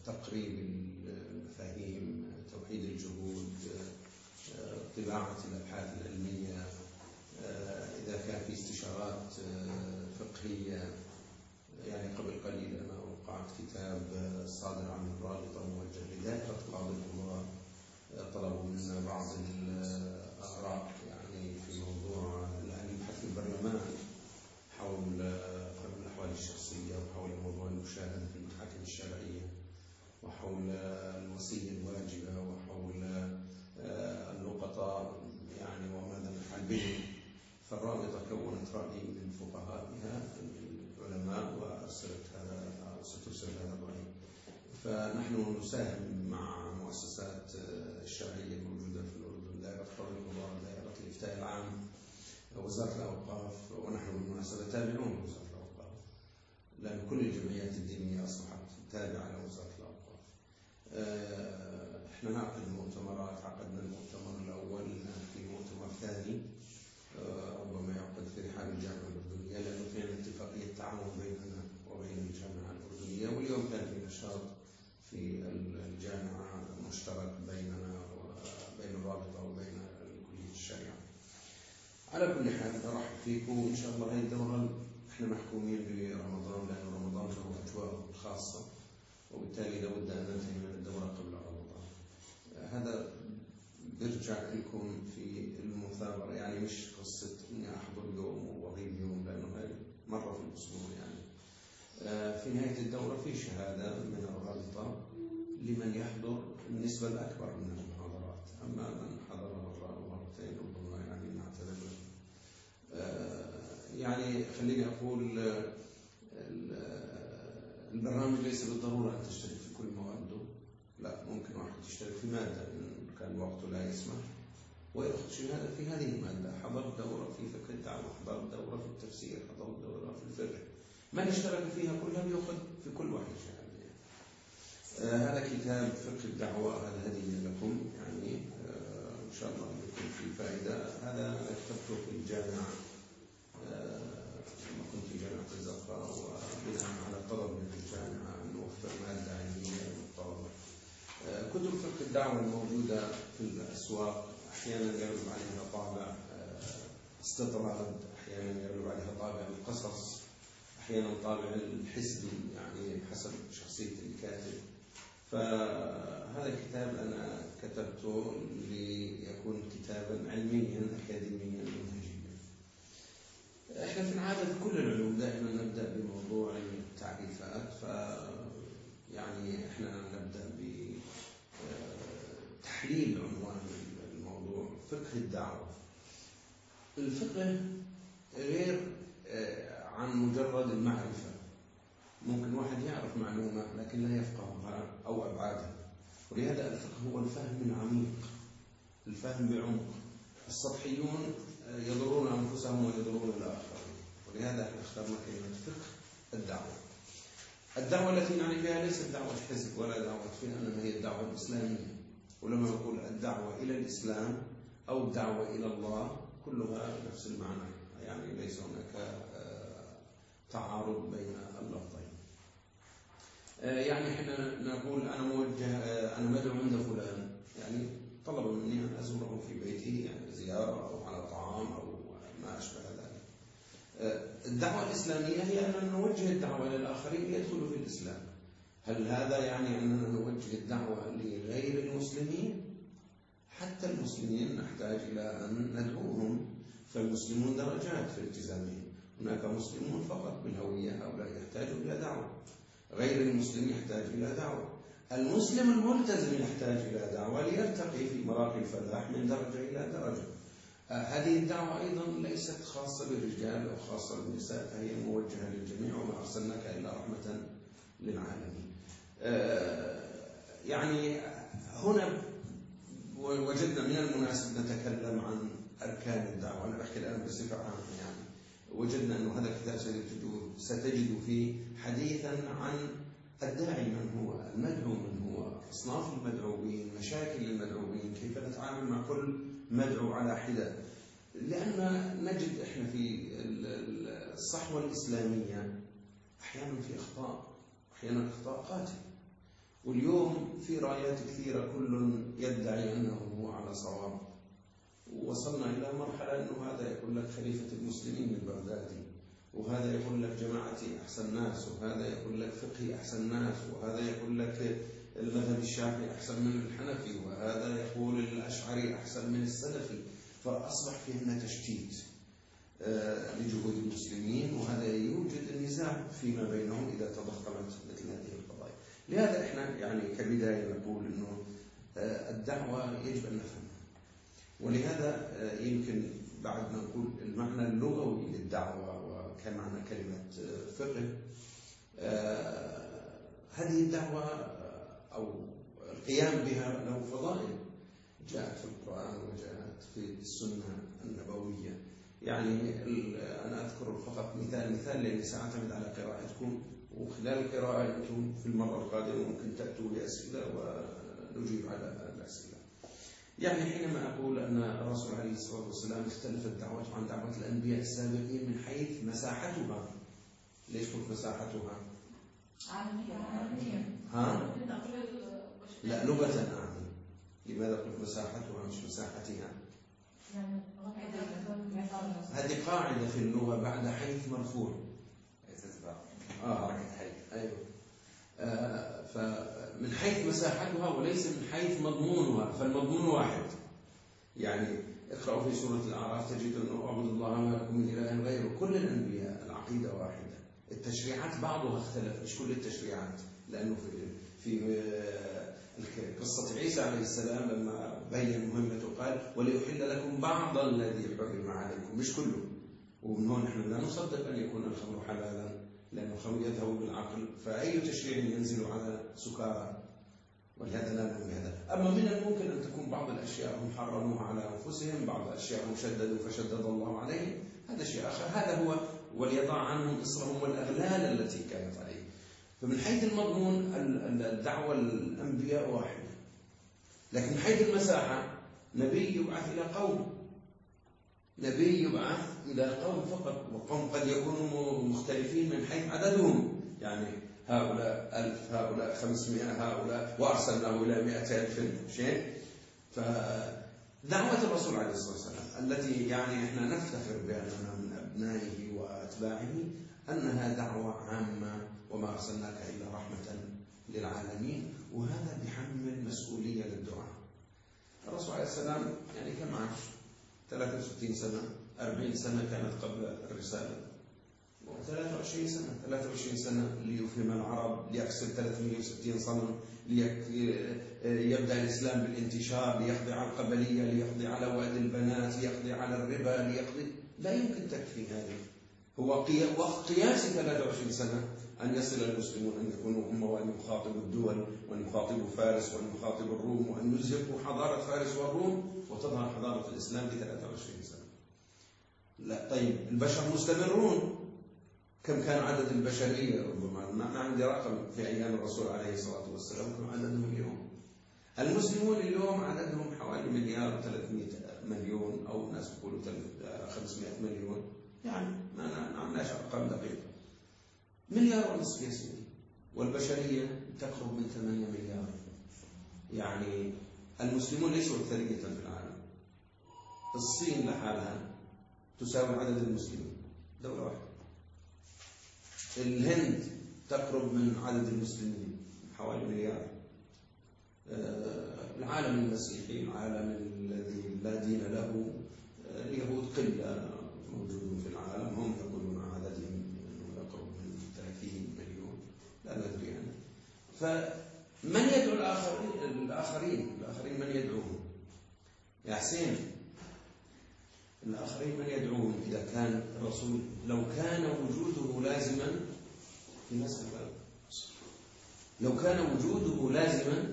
تقريب المفاهيم، توحيد الجهود، طباعة الأبحاث العلمية، إذا كان في استشارات فقهية. يعني قبل قليل أنا وقعت كتاب صادر عن الرابطة موجه لدائرة قاضي القضاة، طلبوا منا بعض الآراء يعني في موضوع الآن يبحث في البرلمان حول قانون الأحوال الشخصية، وحول موضوع المشاهدة في المحاكم الشرعية، وحول الوصية الواجبة، وحول اللقطاء يعني وماذا نفعل بهم. فالرابطة كونت رأي من فقهائها العلماء وسترسل هذا الرأي. فنحن نساهم مع مؤسسات الشرعية الموجودة في الأردن، دائرة قاضي القضاء، دائرة الإفتاء العام، وزارة الأوقاف، ونحن بالمناسبة تابعون لوزارة الأوقاف، لأن كل الجمعيات الدينية أصبحت تابعة لوزارة الأوقاف. احنا نعقد مؤتمرات، عقدنا المؤتمر الأول، الآن في مؤتمر ثاني ربما يعقد في رحاب الجامعة الأردنية، لأنه فينا اتفاقية تعاون بيننا وبين الجامعة الأردنية. واليوم كان في نشاط في الجامعة مشترك بيننا وبين الرابطة وبين كلية الشريعة. على كل حال أرحب فيكم، وإن شاء الله هذه الدورة احنا محكومين برمضان، لأن رمضان له أجواء خاصة، وبالتالي لابد أن ننتهي من الدورة قبل رمضان. هذا برجع لكم في المثابرة، يعني مش قصة إني أحضر يوم وأغيب يوم، لأنه هذه مرة في الأسبوع. يعني في نهاية الدورة في شهادة من الرابطة لمن يحضر النسبة الأكبر من المحاضرات، أما من حضر مرة أو مرتين ربما يعني نعتذر. يعني خليني أقول البرنامج ليس بالضرورة أن تشترك في كل مواده، لا، ممكن واحد يشترك في مادة إن كان وقته لا يسمح ويأخذ شهادة في هذه المادة. حضر دورة في فقه الدعوة، حضر دورة في التفسير، حضر دورة في الفقه، من اشترك فيها كلها يأخذ في كل واحد شهادة. هذا كتاب فقه الدعوة، هذا هدية لكم، يعني إن شاء الله يكون في فائدة. هذا كتبته في الجامعة لما كنت في جامعة الزهراء، وبناء على طلب من الجامعة أن نوفر مادة علمية للطلبة. كتب فقه الدعوة الموجودة في الأسواق أحيانا يغلب عليها طابع استطراد، أحيانا يغلب عليها طابع القصص، أحيانا طابع الحسبي، يعني حسب شخصية الكاتب. فهذا الكتاب أنا كتبته ليكون كتابا علميا أكاديميا منهجيا. احنا في العادة كل العلوم دائما نبدأ بموضوع التعريفات، يعني احنا نبدأ بتحليل عنوان الموضوع فقه الدعوة. الفقه غير عن مجرد المعرفة. ممكن واحد يعرف معلومة لكن لا يفقهها أو أبعادها، ولهذا الفقه هو الفهم العميق، الفهم بعمق. السطحيون يضرون أنفسهم ويضرون الآخرين، ولهذا احنا اخترنا كلمة فقه الدعوة. الدعوة التي نعني بها ليست دعوة حزب ولا دعوة فئة، إنما هي الدعوة الإسلامية. ولما نقول الدعوة إلى الإسلام أو الدعوة إلى الله كلها نفس المعنى، يعني ليس هناك تعارض بين اللفظين. يعني احنا نقول أنا موجه، أنا مدعو عند فلان، يعني طلب مني أن أزوره في بيته، يعني زيارة أو على طعام أو ما أشبه ذلك. الدعوة الإسلامية هي أن نوجه الدعوة للآخرين ليدخلوا في الإسلام. هل هذا يعني أننا نوجه الدعوة لغير المسلمين؟ حتى المسلمين نحتاج إلى أن ندعوهم، فالمسلمون درجات في التزامهم. هناك مسلمون فقط بالهوية، هؤلاء يحتاجوا إلى دعوة. غير المسلم يحتاج إلى دعوة. المسلم الملتزم يحتاج إلى دعوة ليرتقي في مراقي الفلاح من درجة إلى درجة. هذه الدعوة أيضا ليست خاصة بالرجال أو خاصة بالنساء، فهي موجهة للجميع، وما أرسلناك إلا رحمة للعالمين. يعني هنا وجدنا من المناسب نتكلم عن أركان الدعوة. أنا بحكي الآن بصفة عامة، يعني وجدنا أن هذا الكتاب ستجد فيه حديثا عن الداعي من هو، المدعو من هو، أصناف المدعوين، مشاكل المدعوين، كيف نتعامل مع كل مدعو على حدة. لأن نجد إحنا في الصحوة الإسلامية أحيانا في أخطاء، أحيانا أخطاء قاتلة. واليوم في رايات كثيرة كل يدعي أنه على صواب، ووصلنا إلى مرحلة أنه هذا يقول لك خليفة المسلمين البغدادي، وهذا يقول لك جماعتي أحسن ناس، وهذا يقول لك فقهي أحسن ناس، وهذا يقول لك المذهب الشافعي أحسن من الحنفي، وهذا يقول الأشعري أحسن من السلفي. فأصبح فينا تشتيت لجهود المسلمين، وهذا يوجد النزاع فيما بينهم إذا تضخمت مثل هذه القضايا. لهذا إحنا يعني كبداية نقول أنه الدعوة يجب أن نفهمها، ولهذا يمكن بعد ما نقول المعنى اللغوي للدعوة وكمعنى كلمة فقه، هذه الدعوة أو القيام بها له فضائل جاءت في القرآن وجاءت في السنة النبوية. يعني أنا أذكر فقط مثال لأني سأعتمد على قراءتكم، وخلال القراءة أنتم في المرة القادمة ممكن تأتوا بأسئلة ونجيب على الأسئلة. يعني حينما أقول أن الرسول عليه الصلاة والسلام اختلفت دعوته عن دعوة الأنبياء السابقين من حيث مساحتها. ليش قلت مساحتها؟ عالمية. ها؟ لا، لغة أعني. لماذا قلت مساحتها مش مساحتها؟ هذه قاعدة في اللغة بعد حيث مرفوع. حركة حيث. أيوه. فمن حيث مساحتها وليس من حيث مضمونها، فالمضمون واحد. يعني اقرأوا في سورة الأعراف تجد أنه اعبدوا الله ما لكم من إله غيره. كل الأنبياء العقيدة واحدة. التشريعات بعضها اختلف، مش كل التشريعات، لأنه في قصة عيسى عليه السلام لما بين مهمته قال وليحل لكم بعض الذي حرم عليكم، مش كله. ومن هون نحن لا نصدق أن يكون الخمر حلالا، لأن الخمر يذهب بالعقل، فأي تشريع ينزل على سكارى، ولهذا لا نؤمن بهذا. أما من الممكن أن تكون بعض الأشياء هم حرموها على أنفسهم، بعض الأشياء هم شددوا فشدد الله عليهم، هذا شيء آخر. هذا هو وليضع عنهم إصرهم والأغلال التي كانت عليه. فمن حيث المضمون الدعوة الأنبياء واحدة، لكن من حيث المساحة نبي يبعث إلى قوم، نبي يبعث إلى قوم فقط، وقوم قد يكونوا مختلفين من حيث عددهم، يعني هؤلاء 1000 هؤلاء 500 هؤلاء، وأرسلناه إلى 100,000 شيء. فدعوة الرسول عليه الصلاة والسلام التي يعني إحنا نفتخر بأننا من أبنائه وأتباعه أنها دعوة عامة، وما أرسلناك إلا رحمة للعالمين، وهذا بيحمل مسؤولية للدعاء. الرسول عليه السلام يعني كم عاش؟ 63 سنة، 40 سنة كانت قبل الرسالة، 23 سنة ليفهم العرب، ليكسر 360 صنم، ليبدأ الإسلام بالانتشار، ليقضي على القبلية، ليقضي على وعد البنات، ليقضي على الربا، لا يمكن تكفي هذه. هو وقت قياسي 23 سنة أن يصل المسلمون أن يكونوا هم، وأن يخاطبوا الدول، وأن يخاطبوا فارس، وأن يخاطبوا الروم، وأن يزهقوا حضارة فارس والروم، وتظهر حضارة الإسلام في 23 سنة. لا طيب، البشر مستمرون. كم كان عدد البشرية؟ ربما ما عندي رقم في أيام الرسول عليه الصلاة والسلام كم عددهم اليوم. المسلمون اليوم عددهم حوالي 1,300,000,000 أو ناس يقولوا 500,000,000. يعني ما عملناش أرقام دقيقة. 1,5 يا سيدي، والبشرية تقرب من 8 مليار. يعني المسلمون ليسوا أكثرية في العالم. الصين لحالها تساوي عدد المسلمين، دولة واحدة. الهند تقرب من عدد المسلمين حوالي 1,000,000,000. العالم المسيحي، العالم الذي لا دين له، اليهود قلة موجودون في العالم، هم يقولون عددهم يقرب من 30 مليون، لا ندري يعني. فمن يدعو الآخرين من يدعوهم؟ يا حسين، الآخرين من يدعوهم إذا كان الرسول لو كان وجوده لازما في مسألة، لو كان وجوده لازما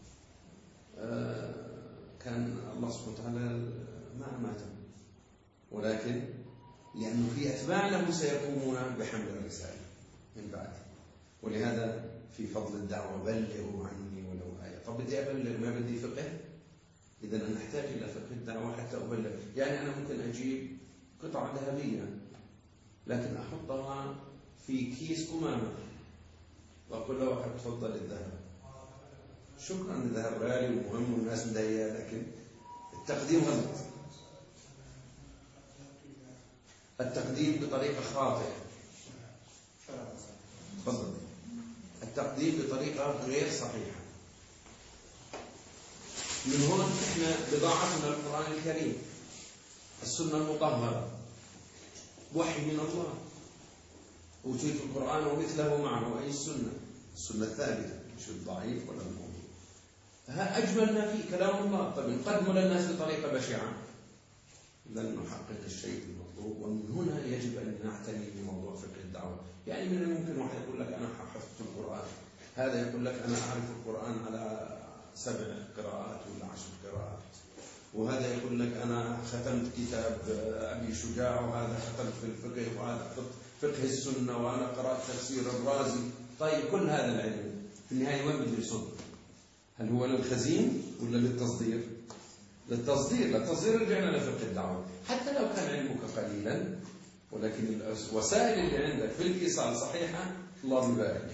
كان الله سبحانه وتعالى ما أماته، ولكن لأنه في أتباع له سيقومون بحمل الرسالة من بعد. ولهذا في فضل الدعوة بلغوا عني ولو آية. طب بدي أبلغ، ما بدي فقه؟ إذا أنا أحتاج إلى فقه الدعوة حتى أبلغ. يعني أنا ممكن أجيب قطعة ذهبية لكن أحطها في كيس قمامة وأقول له واحد تفضل الذهب، شكرا لذهب غالي ومهم والناس مضايقة، لكن التقديم غلط. التقديم بطريقة خاطئة. تفضل. التقديم بطريقة غير صحيحة. من هون احنا بضاعتنا القرآن الكريم، السنة المطهرة، وحي من الله، أوتيت القرآن ومثله معه، أي السنة الثابتة، مش الضعيف ولا الموضوع. ها أجمل ما فيه كلام الله. طب نقدمه للناس بطريقة بشعة، لن نحقق الشيء المطلوب. ومن هنا يجب أن نعتني بموضوع فقه الدعوة. يعني من الممكن واحد يقول لك أنا حفظت القرآن، هذا يقول لك أنا أعرف القرآن على 7 قراءات ولا 10 قراءات، وهذا يقول لك أنا ختمت كتاب أبي شجاع، وهذا ختمت في الفقه، وهذا فقه السنة، وأنا قرأت تفسير الرازي. طيب كل هذا العلم في النهاية وين بده يصب؟ هل هو للخزين ولا للتصدير؟ للتصدير رجعنا لفقه الدعوة. حتى لو كان علمك قليلا، ولكن الوسائل اللي عندك في الإيصال صحيحة، الله يبارك.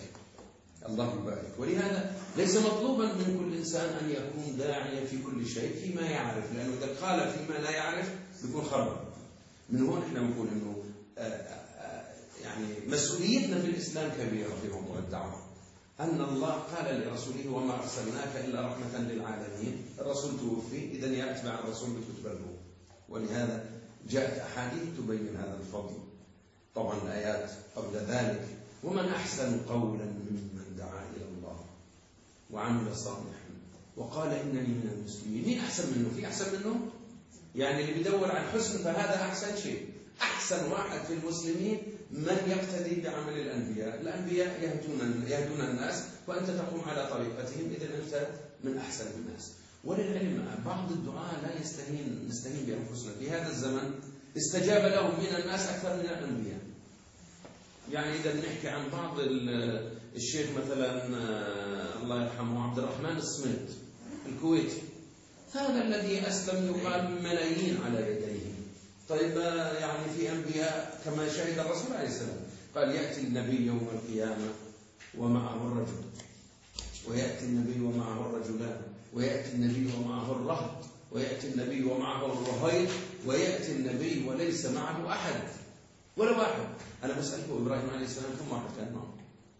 ولهذا ليس مطلوبا من كل إنسان أن يكون داعيا في كل شيء فيما يعرف، لأنه إذا قال فيما لا يعرف بيكون خرب. من هون إحنا بنقول إنه يعني مسؤوليتنا في الإسلام كبيرة في موضوع الدعوة. أن الله قال لرسوله وما أرسلناك إلا رحمة للعالمين. الرسول توفي، إذن يا أتباع الرسول بتتبعوه. ولهذا جاءت أحاديث تبين هذا الفضل. طبعا الآيات قبل ذلك: ومن أحسن قولا ممن دعا إلى الله وعمل صالحا وقال إنني من المسلمين. مين أحسن منه؟ في أحسن منه؟ يعني اللي بيدور عن حسن فهذا أحسن شيء. أحسن واحد في المسلمين من يقتدي بعمل الأنبياء. الأنبياء يهدون الناس وأنت تقوم على طريقتهم، إذن أنت من أحسن الناس. وللعلم بعض الدعاء لا نستهين بأنفسنا. في هذا الزمن استجاب لهم من الناس أكثر من الأنبياء. يعني إذا نحكي عن بعض الشيخ مثلا الله يرحمه عبد الرحمن الصميت الكويتي، هذا الذي أسلم يقال بملايين على يديه. طيب يعني في أنبياء كما شهد الرسول عليه السلام، قال يأتي النبي يوم القيامة ومعه الرجل، ويأتي النبي ومعه الرجلان، ويأتي النبي ومعه الرهط، ويأتي النبي ومعه الرهيط، ويأتي النبي وليس معه أحد ولا واحد. أنا بسألكم إبراهيم عليه السلام كم واحد كان معه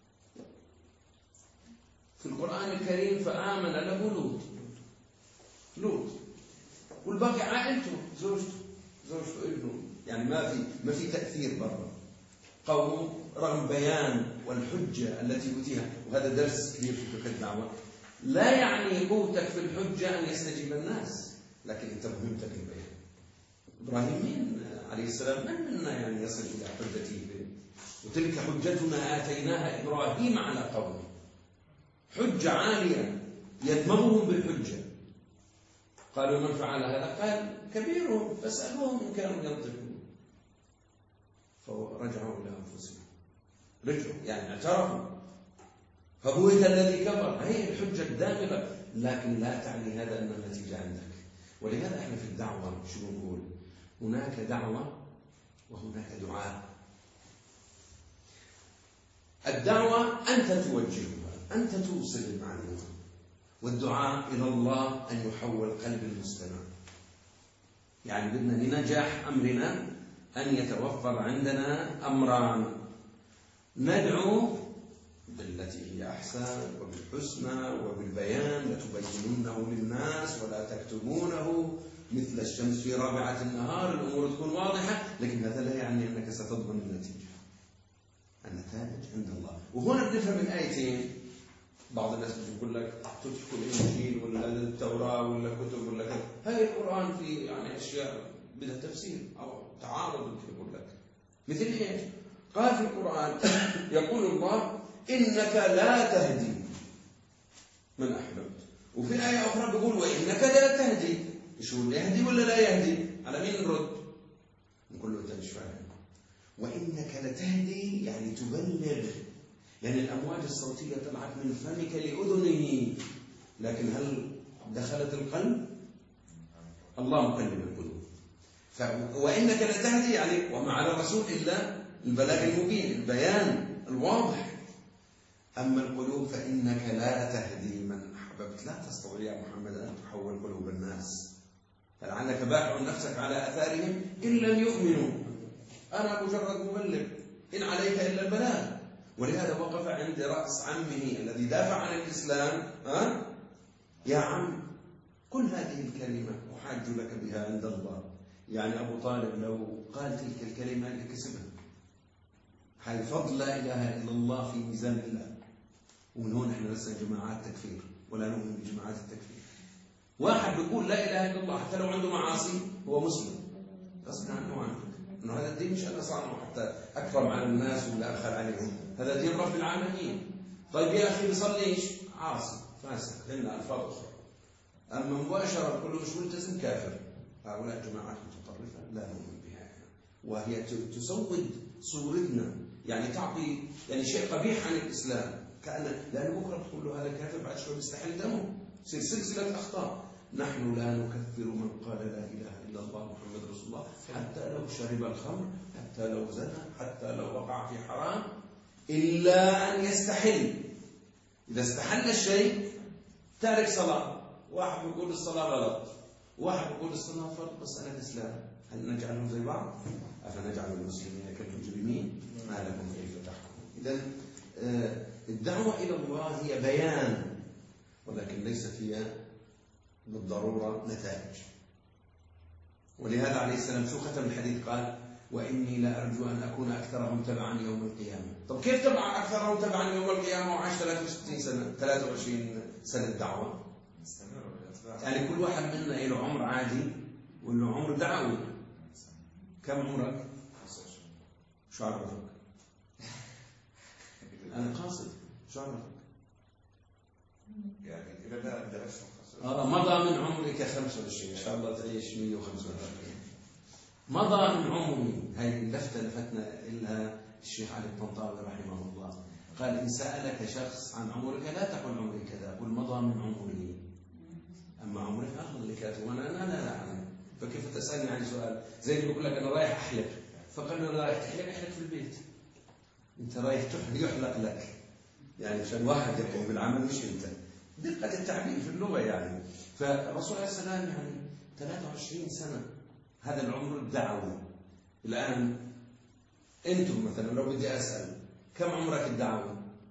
في القرآن الكريم؟ فآمن له لوط، والباقي عائلته، زوجته ابنه. يعني ما في تأثير برا قوم، رغم بيان والحجة التي أوتيها. وهذا درس كبير في فقه الدعوة. لا يعني قوتك في الحجة أن يستجيب الناس، لكن أنت مهمتك البيان. إبراهيم مين عليه السلام من منا يعني يصل إلى حجته؟ وتلك حجتنا آتيناها إبراهيم على قومه. حجة عالية يدمغهم بالحجة. قالوا من فعل هذا؟ قال كبيرهم فاسألوهم إن كانوا ينطقون. فرجعوا إلى أنفسهم، يعني اعترفوا. فبوئت الذي كفر. هي الحجة الدامغة، لكن لا تعني هذا أن النتيجة عندك. ولهذا احنا في الدعوة شو نقول؟ هناك دعوة وهناك دعاء. الدعوة أنت توجهها، أنت توصل المعلومة، والدعاء إلى الله أن يحول قلب المستمع. يعني بدنا لنجاح أمرنا أن يتوفر عندنا أمران: ندعو بالتي هي أحسن وبالحسنى وبالبيان، لتبينونه للناس ولا تكتمونه مثل الشمس في رابعة النهار. الأمور تكون واضحة، لكن هذا لا يعني أنك ستضمن النتيجة. النتائج عند الله. وهنا بنفهم الآيتين. بعض الناس بيقول لك تدخل الإنجيل ولا التوراة ولا كتب ولا كذا. هاي القرآن في يعني أشياء بدها تفسير أو تعارض. يقول لك مثل إيش؟ قال في القرآن يقول الله إنك لا تهدي من أحببت، وفي آية أخرى بيقول وإنك لا تهدي. شو يهدي ولا لا يهدي؟ على مين نرد؟ نقول له أنت مش فاهم. وإنك لتهدي يعني تبلغ، يعني الأمواج الصوتية طلعت من فمك لأذنه، لكن هل دخلت القلب؟ الله مقلب القلوب. وإنك لتهدي يعني وما على الرسول إلا البلاغ المبين، البيان الواضح. أما القلوب فإنك لا تهدي من أحببت، لا تستطيع يا محمد أن تحول قلوب الناس، فلعلك باخع نفسك على أثارهم إن لم يؤمنوا. أنا مجرد مبلغ إن عليك إلا البلاغ. ولهذا وقف عند رأس عمه الذي دافع عن الإسلام: يا عم قل هذه الكلمة أحاج لك بها عند الله. يعني أبو طالب لو قال تلك الكلمة لكسبها. هذا فضل لا إله إلا الله في ميزان الله. ومن هون احنا لسنا جماعات تكفير ولا نؤمن بجماعات التكفير. واحد بيقول لا إله إلا الله حتى لو عنده معاصي هو مسلم غصب عنه وعنك، إنه هذا الدين مش أنا صانعه حتى أكرم على الناس ولا أبخل عليهم، هذا دين رب العالمين. طيب يا أخي بيصليش عاصي فاسق، لنا ألفاظ أخرى. أما مباشرة كله مش ملتزم كافر. هؤلاء جماعات متطرفة لا نؤمن بها، وهي تسود صورتنا، يعني تعطي يعني شيء قبيح عن الإسلام، لأنه بكرة تقول له هذا كافر، بعد شوي بيستحل دمه، تصير سلسلة أخطاء. نحن لا نكفر من قال لا إله إلا الله محمد رسول الله، حتى لو شرب الخمر، حتى لو زنى، حتى لو وقع في حرام، إلا أن يستحل. إذا استحل الشيء تارك صلاة. واحد يقول الصلاة غلط، واحد يقول الصلاة فرض، مسألة إسلام. هل نجعلهم زي بعض؟ أفنجعل المسلمين كالمجرمين؟ ما لكم كيف تحكمون؟ إذن الدعوة إلى الله هي بيان، ولكن ليست هي بالضرورة نتائج. ولهذا عليه السلام شو ختم الحديث؟ قال: وإني لأرجو أن أكون أكثرهم تبعا يوم القيامة. طب كيف تبع أكثرهم تبعا يوم القيامة وعاش 63 سنة 23 سنة دعوة؟ يعني كل واحد منا له عمر عادي وله عمر دعوي. كم عمرك؟ شو عرفك؟ أنا قاصد. شو عرفك؟ يعني إذا لا درست مضى من عمرك 25، إن شاء الله تعيش 145. مضى من عمري. هذه اللفتة لفتنا إلها الشيخ علي الطنطاوي رحمه الله. قال: إن سألك شخص عن عمرك لا تقل عمري كذا، قل مضى من عمري. أما عمرك أخذ اللي كاتب، وأنا لا أعلم. فكيف تسألني عن سؤال زي اللي بيقول لك أنا رايح أحلق، فقال له: رايح تحلق؟ أحلق في البيت. أنت رايح يحلق لك، يعني مشان واحد يقوم بالعمل مش أنت. دقة التعبير في اللغة يعني. فالرسول عليه السلام يعني 23 سنة، هذا العمر الدعوي. الآن أنتم مثلا لو بدي أسأل كم عمرك الدعوي؟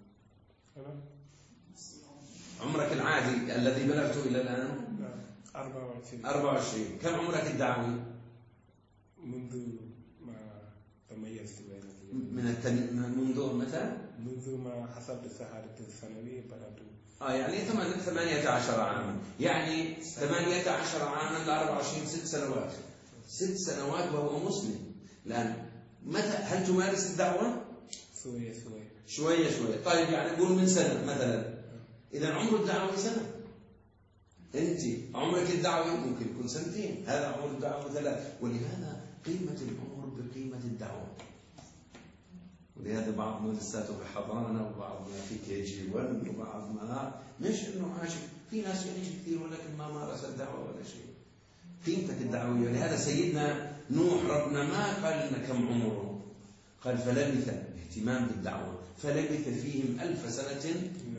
عمرك العادي الذي بلغته إلى الآن؟ 24. كم عمرك الدعوي؟ منذ ما تميزت منذ متى؟ منذ ما حصلت الشهادة الثانوية بدأت. يعني 18 عاما، يعني 18 عاما ل 24 6 سنوات. 6 سنوات وهو مسلم. الآن متى هل تمارس الدعوة؟ شوية. طيب يعني نقول من سنة مثلا. إذا عمر الدعوة سنة. أنت عمرك الدعوي ممكن يكون 2 سنين، هذا عمر الدعوة 3. ولهذا قيمة العمر بقيمة الدعوة. ولهذا بعض مدرساته بحضانة وبعضنا في KG 1 وبعضنا مش إنه عاش. في ناس يعيش كثير ولكن ما مارس الدعوة ولا شيء. قيمتك الدعوية. لهذا سيدنا نوح ربنا ما قال لنا كم عمره، قال فلبث اهتمام بالدعوة فلبث فيهم 1000 سنة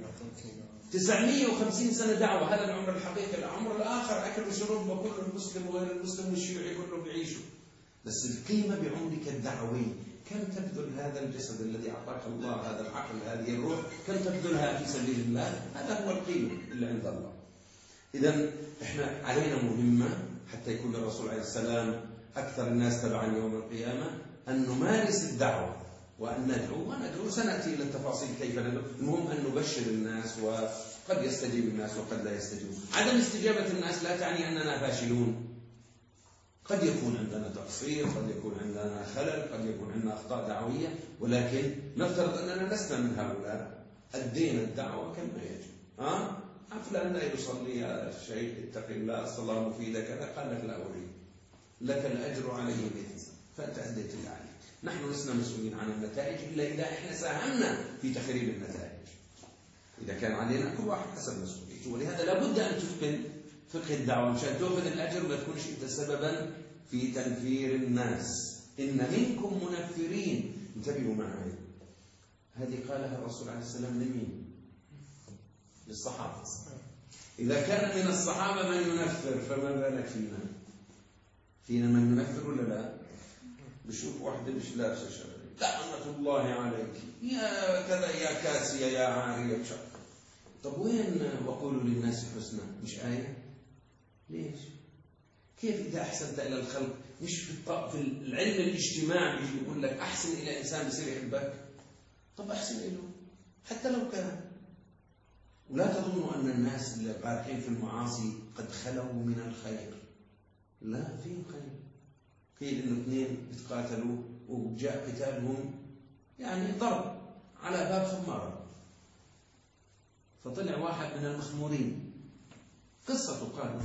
950 سنة دعوة. هذا العمر الحقيقي. العمر الآخر أكل وشرب، وكل المسلم وغير المسلم والشيوعي كله بيعيشوا. بس القيمة بعمرك الدعوي. كم تبذل هذا الجسد الذي أعطاك الله، هذا العقل، هذه الروح، كم تبذلها في سبيل الله؟ هذا هو القيمة اللي عند الله. إذن إحنا علينا مهمة حتى يكون الرسول عليه السلام أكثر الناس تبعا يوم القيامة، أن نمارس الدعوة وأن ندعو وندعو. سنأتي إلى التفاصيل كيف ندعو. المهم أن نبشر الناس، وقد يستجيب الناس وقد لا يستجيب. عدم استجابة الناس لا تعني أننا فاشلون. قد يكون عندنا تقصير، قد يكون عندنا خلل، قد يكون عندنا أخطاء دعوية، ولكن نفترض أننا لسنا من هؤلاء. أدينا الدعوة كما يجب. فلان لا يصلي يا شيخ اتق الله، الصلاة مفيدة كذا، قال لك لا أريد، لك الأجر عليه بإثم، فأنت أديت اللي عليك. نحن لسنا مسؤولين عن النتائج إلا إذا إحنا ساهمنا في تخريب النتائج. إذا كان علينا كل واحد حسب مسؤوليته. ولهذا لابد أن تتقن فقه الدعوة مشان تأخذ الأجر ولا تكونش أنت سببا في تنفير الناس. إن منكم منفرين. انتبهوا معي. هذه قالها الرسول عليه السلام لمين؟ للصحابة. إذا كان من الصحابة من ينفر فما بالك فينا من ينفر ولا لا؟ بشوف واحدة مش لابسة شرعي لعنة الله عليك يا كذا يا كاسية يا عارية شر. طب وين وقولوا للناس حسنا؟ مش آية؟ ليش؟ كيف إذا أحسنت إلى الخلق مش في العلم الاجتماعي يقول لك أحسن إلى إنسان بصير يحبك؟ طب أحسن له حتى لو كان. ولا تظنوا أن الناس اللي بارحين في المعاصي قد خلوا من الخير. لا، فيهم خير. قيل إنه اثنين بيتقاتلوا وجاء قتالهم يعني ضرب على باب خمارة، فطلع واحد من المخمورين، قصة قالوا،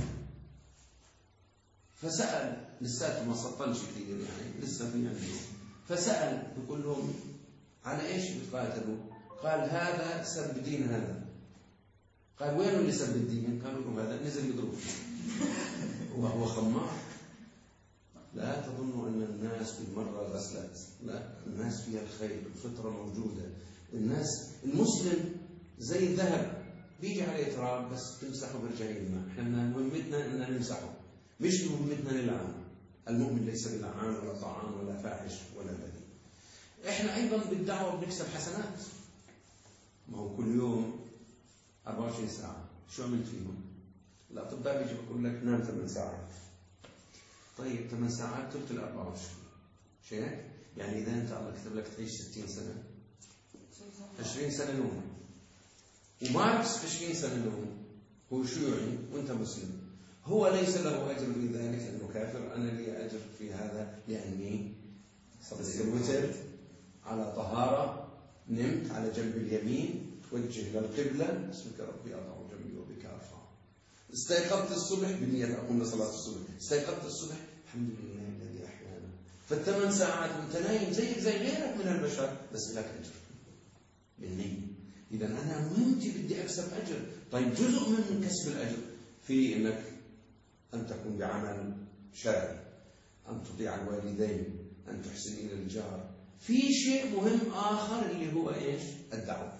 فسأل لساته ما سطلش كثير يعني لسه في عنده، فسأل يقول لهم على إيش بتقاتلوا؟ قال هذا سب دين هذا. قال وين اللي سب الدين؟ قالوا له هذا نزل يضرب وهو خمار. لا تظنوا أن الناس بالمرة غسلت، لا، الناس فيها الخير، الفطرة موجودة. الناس المسلم زي الذهب بيجي عليه تراب بس تمسحه برجع يلمع. احنا مهمتنا أن نمسحه، مش مهمتنا نلعن. المؤمن ليس بلعان ولا طعان ولا فاحش ولا بذيء. احنا أيضا بالدعوة بنكسب حسنات. ما هو كل يوم 24 ساعة شو عملت فيهم؟ الأطباء بيجي بقول لك نام 8 ساعات. طيب 8 ساعات ثلث ال 24 شيء؟ يعني إذا أنت الله كتب لك تعيش 60 سنة 20 سنة نوم، وماركس 20 سنة نوم، هو شيوعي وأنت مسلم، هو ليس له أجر في ذلك لأنه كافر، أنا لي أجر في هذا لأني صليت الوتر على طهارة، نمت على جنب اليمين توجه للقبلة، اسمك ربي أضع جنبي وبك أرفع، استيقظت الصبح بنية أقوم لصلاة الصبح، استيقظت الصبح الحمد لله الذي أحيانا. فالثمان ساعات أنت نايم زيك زي غيرك من البشر بس لك أجر بالنية. إذا أنا مهمتي بدي أكسب أجر. طيب جزء من كسب الأجر في إنك أن تكون بعمل شرعي، أن تطيع الوالدين، أن تحسن إلى الجار. في شيء مهم آخر اللي هو إيش؟ الدعوة.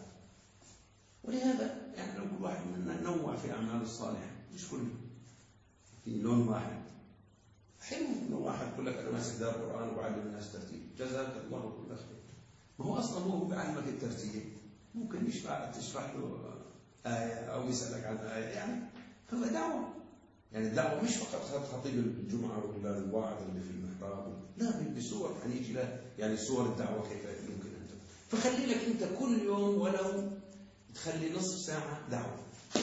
ولهذا يعني لو كل واحد منا نوع في أعمال الصالحة، مش كله في لون واحد. حلو إنه واحد يقول لك أنا ماسك دار القرآن وبعلم الناس ترتيب، جزاك الله كل خير. ما هو أصلا هو بيعلمك الترتيب، ممكن تشرح له آية أو يسألك عن آية، يعني هو دعوة. يعني الدعوة مش فقط خطيب الجمعة ولا الواعظ اللي في المحراب، لا، بصور هنيجي له، يعني صور الدعوة كيف يمكن أن تكون. فخلي لك أنت كل يوم ولو تخلي نصف ساعة دعوة،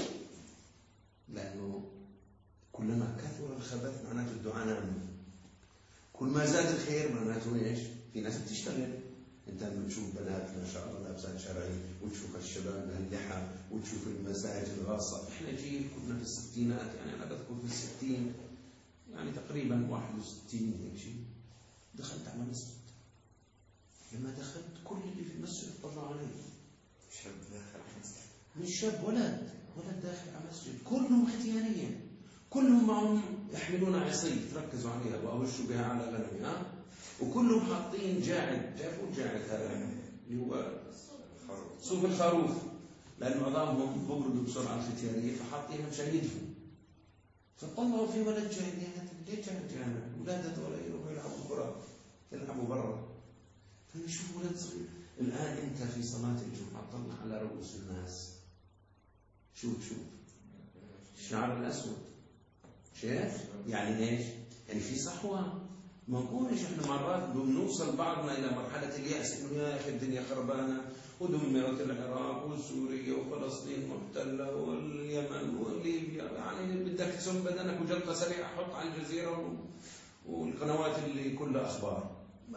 لأنه كلما كثر الخبث معناته الدعاء نام. كل ما زاد الخير معناته إيش؟ في ناس بتشتغل. أنت لما تشوف بنات ما شاء الله لابسات شرعي، وتشوف الشباب بهاللحى، وتشوف المساجد الغاصة. إحنا جيل كنا في الستينات، يعني أنا بذكر في الستين، يعني تقريبا 61 هيك شيء، دخلت على مسجد. لما دخلت كل اللي في المسجد طلعوا علي. شاب داخل المسجد، مش شاب، ولد داخل على مسجد، كلهم ختيانية، كلهم معهم يحملون عصي تركزوا عليها وأوشوا بها على غنمها، وكلهم حاطين جاعد. تعرفوا الجاعد هذا اللي هو صوب الخروف، لأن معظمهم ببردوا بسرعة الختيانية فحاطينها مشان يدفوا. فطلعوا في ولد جاهد، ليه جاهد جامع؟ أولاد هذول يروحوا يلعبوا كرة، يلعبوا برا. فنشوف ولد صغير. الآن أنت في صلاة الجمعة طلع على رؤوس الناس، شوف الشعر الأسود، شايف؟ يعني إيش؟ يعني في صحوة. ما نقولش إحنا مرات بنوصل بعضنا إلى مرحلة اليأس، إنه يا أخي الدنيا خربانة ودمرت العراق وسوريا وفلسطين محتلة واليمن وليبيا، يعني بدك تسم بدنك وجلطة سريعة حط على الجزيرة والقنوات اللي كلها أخبار،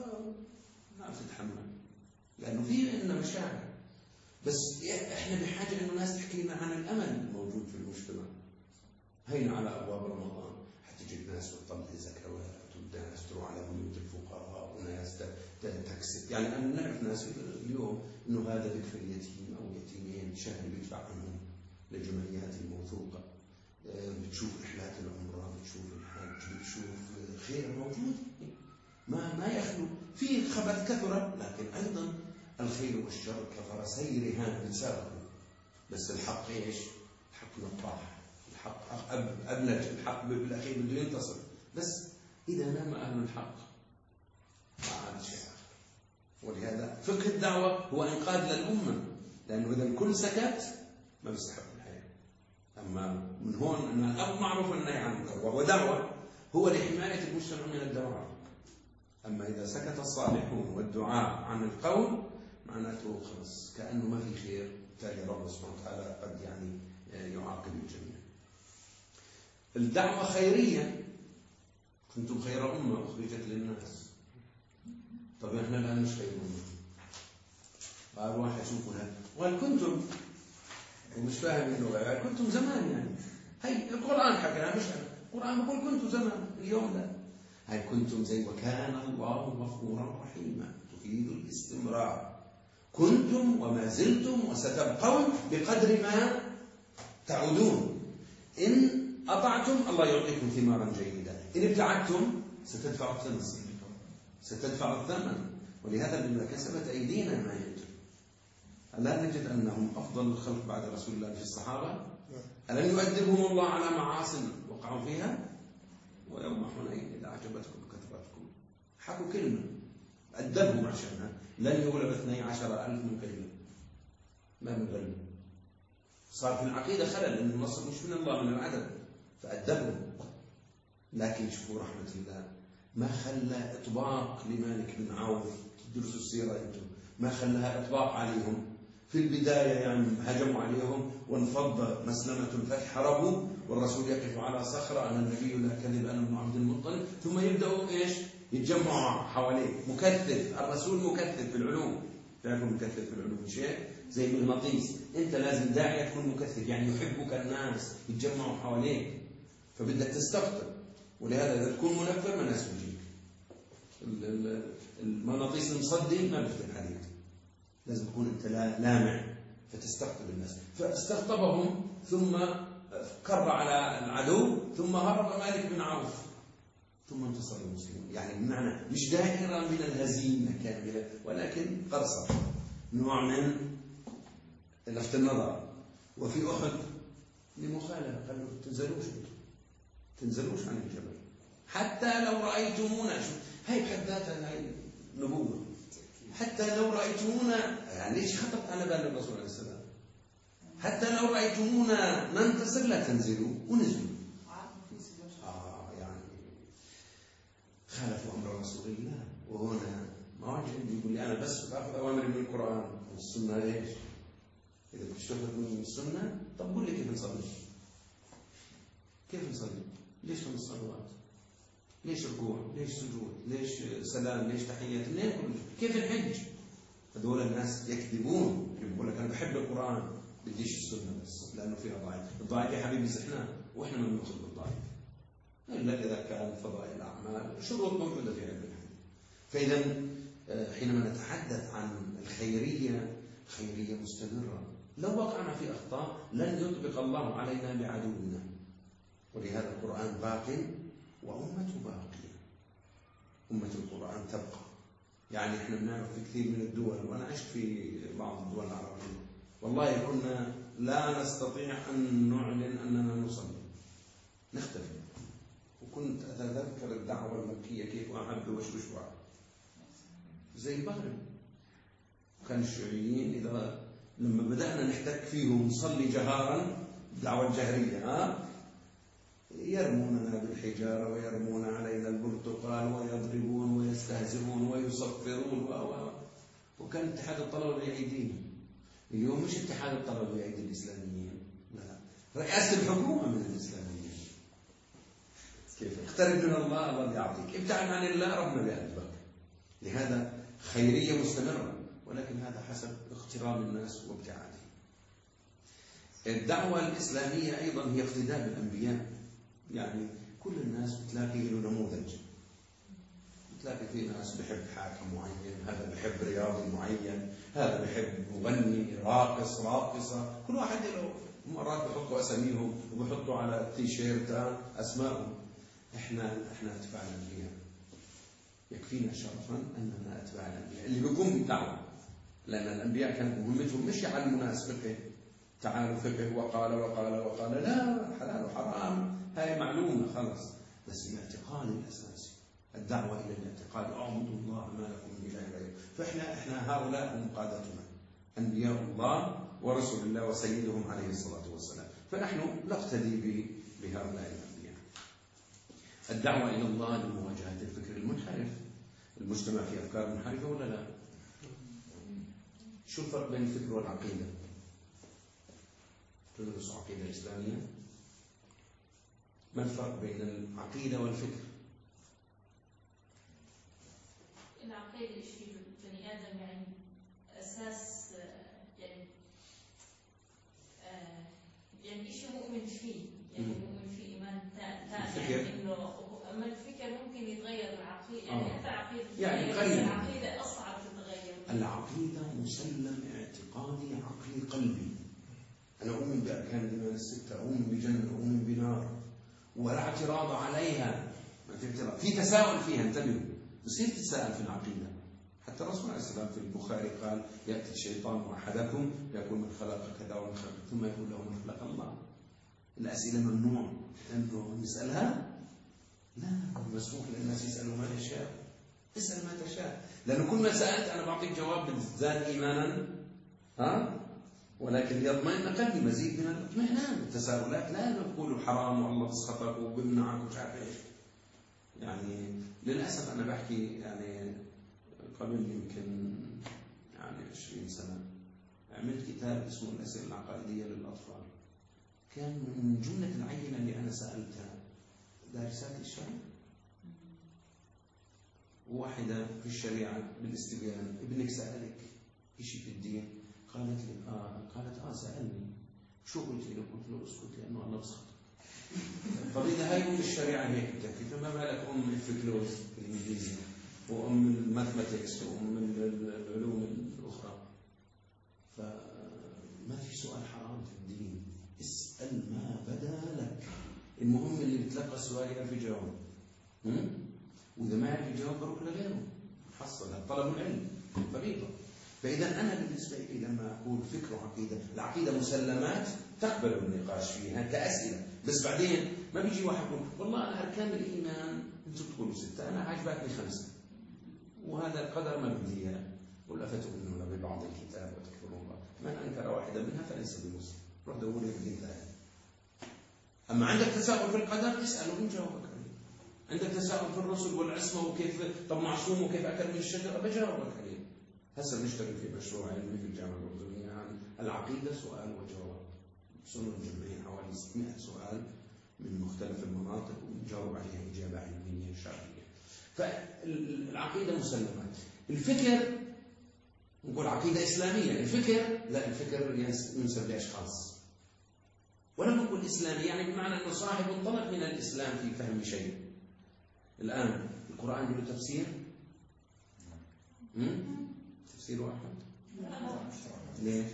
ما تتحمل، لأنه في عندنا مشاعر. بس إحنا بحاجة إنه الناس تحكي لنا عن الأمل الموجود في المجتمع. هينا على أبواب رمضان حتجي ناس بتطلع زكوات، وناس تروح على بيوت الفقراء، وناس تكسب. يعني أنا نعرف ناس اليوم إنه هذا بكفل يتيم أو يتيمين شهر بيدفع عنهم للجمعيات الموثوقة. بتشوف رحلات العمرة، بتشوف الحج، بتشوف خير موجود، ما يخلو. في خبث كثرة، لكن أيضا الخير والشر كفرسي رهان بتساوي. بس الحق إيش؟ الحق نطاح، أبلج، الحق بالأخير بده ينتصر. بس إذا نام أهل الحق ما عاد شيء آخر. ولهذا فقه الدعوة هو إنقاذ للأمة، لأنه إذا الكل سكت ما بيستحق الحياة. أما من هون أن الأمر معروف والنهي عن المنكر وهو دعوة، هو لحماية المجتمع من الدوام. أما إذا سكت الصالحون والدعاء عن القول معناته خلص كأنه ما في خير، بالتالي رب سبحانه وتعالى قد يعاقب الجميع. الدعوة خيرية، كنتم خير أمة أخرجت للناس. طب إحنا الآن مش خير أمة. قال واحد يشوفوا هذا وقال كنتم، ومش فاهم اللغة، قال كنتم زمان يعني. هي القرآن حكى، مش أنا. القرآن بقول كنتم زمان، اليوم لا. هل كنتم زي وكان الله غفورا رحيما، تفيد الاستمرار. كنتم وما زلتم وستبقون بقدر ما تعودون. إن أطعتم الله يعطيكم ثمارا جيدة، إن ابتعدتم ستدفع الثمن. ولهذا بما كسبت أيدينا ما يجب. ألا نجد أنهم أفضل الخلق بعد رسول الله في الصحابة؟ ألم يؤدبهم الله على معاصٍ وقعوا فيها؟ ويوم حنين إذا أعجبتكم كثرتكم، حكوا كلمة أدبهم عشانها، لن يغلب 12,000 من كلمة، ما من غلب. صار في العقيدة خلل، لأن النصر مش من الله، من العدد، فأدبهم. لكن شوفوا رحمة الله، ما خلى إطباق لمالك بن عوف. تدرسوا السيرة أنتم، ما خلاها إطباق عليهم. في البداية يعني هجموا عليهم وانفض مسلمة الفتح، هربوا والرسول يقف على صخرة، أنا النبي لا كذب أنا ابن عبد المطلب. ثم يبدأوا إيش؟ يتجمعوا حواليه. مكثف، الرسول مكثف في العلوم. تعرفوا مكثف في العلوم شيء زي المغناطيس. أنت لازم داعية تكون مكثف، يعني يحبك الناس، يتجمعوا حواليك، فبدك تستقطب. ولهذا إذا تكون منفر ما الناس بيجيك. المغناطيس المصدي ما بيفتح عليك، لازم تكون أنت لامع فتستقطب الناس. فاستقطبهم ثم كر على العدو، ثم هرب مالك بن عوف، ثم انتصر المسلمون. يعني بمعنى مش دائرة من الهزيمة كاملة، ولكن قرصة، نوع من لفت النظر. وفي أحد لمخالفة قالوا تنزلوش عن الجبل حتى لو رأيتمونا. هاي بحد ذاتها هاي نبوة. حتى لو رأيتمونا، يعني ليش خطرت على بال الرسول عليه السلام؟ حتى لو رأيتمونا ننتصر لا تنزلوا، ونزلوا. يعني خالفوا أمر رسول الله. وهنا ما واحد يقول لي أنا بس باخذ أوامر من القرآن والسنة. ليش؟ إذا بتشتغل من السنة، طب قول لي كيف نصلي؟ ليش 5 صلوات؟ ليش ركوع؟ ليش سجود؟ ليش سلام؟ ليش تحيات؟ ليه كيف الحج؟ هذول الناس يكذبون. يقول لك أنا بحب القرآن، بديش السنة بس لأنه فيها ضعيف. الضعيف يا حبيبي زحنا، وإحنا ما بنأخذ بالضعيف إلا إذا كان فضائل الأعمال شروط موجودة في علم الحديث. فإذا حينما نتحدث عن الخيرية، خيرية مستمرة. لو وقعنا في أخطاء لن يطبق الله علينا بعدونا. ولهذا القرآن باق وأمة باقية. أمة القرآن تبقى. يعني إحنا بنعرف في كثير من الدول، وأنا عشت في بعض الدول العربية، والله كنا لا نستطيع أن نعلن أننا نصلي، نختفي. وكنت أتذكر الدعوة المكية كيف أحب وشوشوع زي المغرب. كان الشيوعيين إذا لما بدأنا نحتك فيهم نصلي جهارا، الدعوة الجهرية، يرموننا بالحجارة ويرمون علينا البرتقال ويضربون ويستهزئون ويصفرون وكان اتحاد الطلبة بأيديهم. اليوم مش اتحاد الطلبة بأيدي الإسلاميين، لا، رئاسة الحكومة من الإسلاميين. كيف اقترب من الله الله بيعطيك، ابتعد عن الله ربنا بيعذبك. لهذا خيرية مستمرة، ولكن هذا حسب اقتراب الناس وابتعادهم. الدعوة الإسلامية أيضا هي اقتداء بالأنبياء. يعني كل الناس بتلاقي له نموذج. بتلاقي في ناس بحب حاكم معين، هذا بحب رياضي معين، هذا بحب مغني، راقصة. كل واحد له مرات بحطوا أساميهم وبحطوا على التيشيرت أسمائهم. احنا أتباع الأنبياء. يكفينا شرفا أننا أتباع الأنبياء اللي بيقوم بالدعوة. لأن الأنبياء كانت مهمتهم مش يعلموا الناس فقه، تعالوا فقه وقال لا، حلال وحرام، خلاص، بس الاعتقاد الأساسي، الدعوة إلى الاعتقاد اعبدوا الله ما لكم من إله غيره. فإحنا هؤلاء هم قادتنا، أنبياء الله ورسول الله وسيدهم عليه الصلاة والسلام، فنحن نقتدي بهؤلاء الأنبياء. الدعوة إلى الله لمواجهة الفكر المنحرف. المجتمع فيه أفكار منحرفة ولا لا؟ شو الفرق بين الفكر والعقيدة؟ تدرس عقيدة إسلامية، ما الفرق بين العقيدة والفكر؟ العقيدة شيء بني آدم يعني أساس، يعني شيء مؤمن فيه، يعني مؤمن فيه إيمان تام، يعني إنه أما الفكر ممكن يتغير العقيدة، يعني حتى العقيدة يعني العقيدة أصعب تتغير. العقيدة مسلم اعتقادي عقلي قلبي، أنا أؤمن بأركان الإيمان الستة، أؤمن بجنة، أؤمن بنار، ولا اعتراض عليها، ما في اعتراض، في تساؤل فيها، انتبهوا، بصير تتساءل في العقيدة. حتى الرسول عليه السلام في البخاري قال: يأتي الشيطان أحدكم يقول من خلق كذا ومن خلق، ثم يقول له من خلق الله. الأسئلة ممنوع أنه نسألها، لا، مسموح للناس يسألوا ما يشاء، اسأل ما تشاء، لأنه كل ما سألت أنا بعطيك جواب بتزداد إيمانا، ولكن يطمئن قلبي، مزيد من الاطمئنان. التساؤلات لا نقول حرام والله بسخطك وبمنعك ومش عارف ايش. يعني للاسف انا بحكي يعني قبل يمكن يعني 20 سنه عملت كتاب اسمه الاسئله العقائديه للاطفال. كان من جمله العينه اللي انا سالتها دارسات الشرع، واحده في الشريعه بالاستبيان: ابنك سالك شيء في الدين؟ قالت لي قالت سألني. شو قلت له؟ قلت له: اسكت لأنه الله بسخطك. طب إذا هاي أم الشريعة هيك بتحكي، فما بالك أم الفلكلور الإنجليزي وأم الماثماتكس وأم العلوم الأخرى؟ فما في سؤال حرام في الدين، اسأل ما بدا لك. المهم اللي بتلقى السؤال يعرف يجاوب، وإذا ما يعرف يجاوب بروح لغيره حصل. طلب العلم فريضة. فإذا أنا بالنسبة لي لما أقول فكر وعقيدة، العقيدة مسلمات تقبل النقاش فيها كأسئلة، بس بعدين ما بيجي واحد يقول: والله أنا أركان الإيمان أنتم تقولوا 6، أنا عجبتني 5، وهذا القدر ما بدي إياه. قل أفتؤمنون ببعض الكتاب وتكفرون بعض، من أنكر واحدة منها فليس بمسلم. روح دور لي بدين ثاني. أما عندك تساؤل في القدر اسأله بنجاوبك عليه. عندك تساؤل في الرسل والعصمة وكيف طب معصوم وكيف أكل من الشجرة، بجاوبك عليه. هسه نشتغل في مشروع علمي في الجامعة الأردنية عن العقيدة، سؤال وجواب. صرنا مجمعين حوالي 600 سؤال من مختلف المناطق ونجاوب عليها إجابة علمية شرعية. فالعقيدة مسلمات. الفكر نقول عقيدة إسلامية، الفكر لا، الفكر ينسب لأشخاص، ولا نقول إسلامي يعني بمعنى أنه صاحب انطلق من الإسلام في فهم شيء. الآن القرآن له تفسير؟ تفسير واحد؟ ليش؟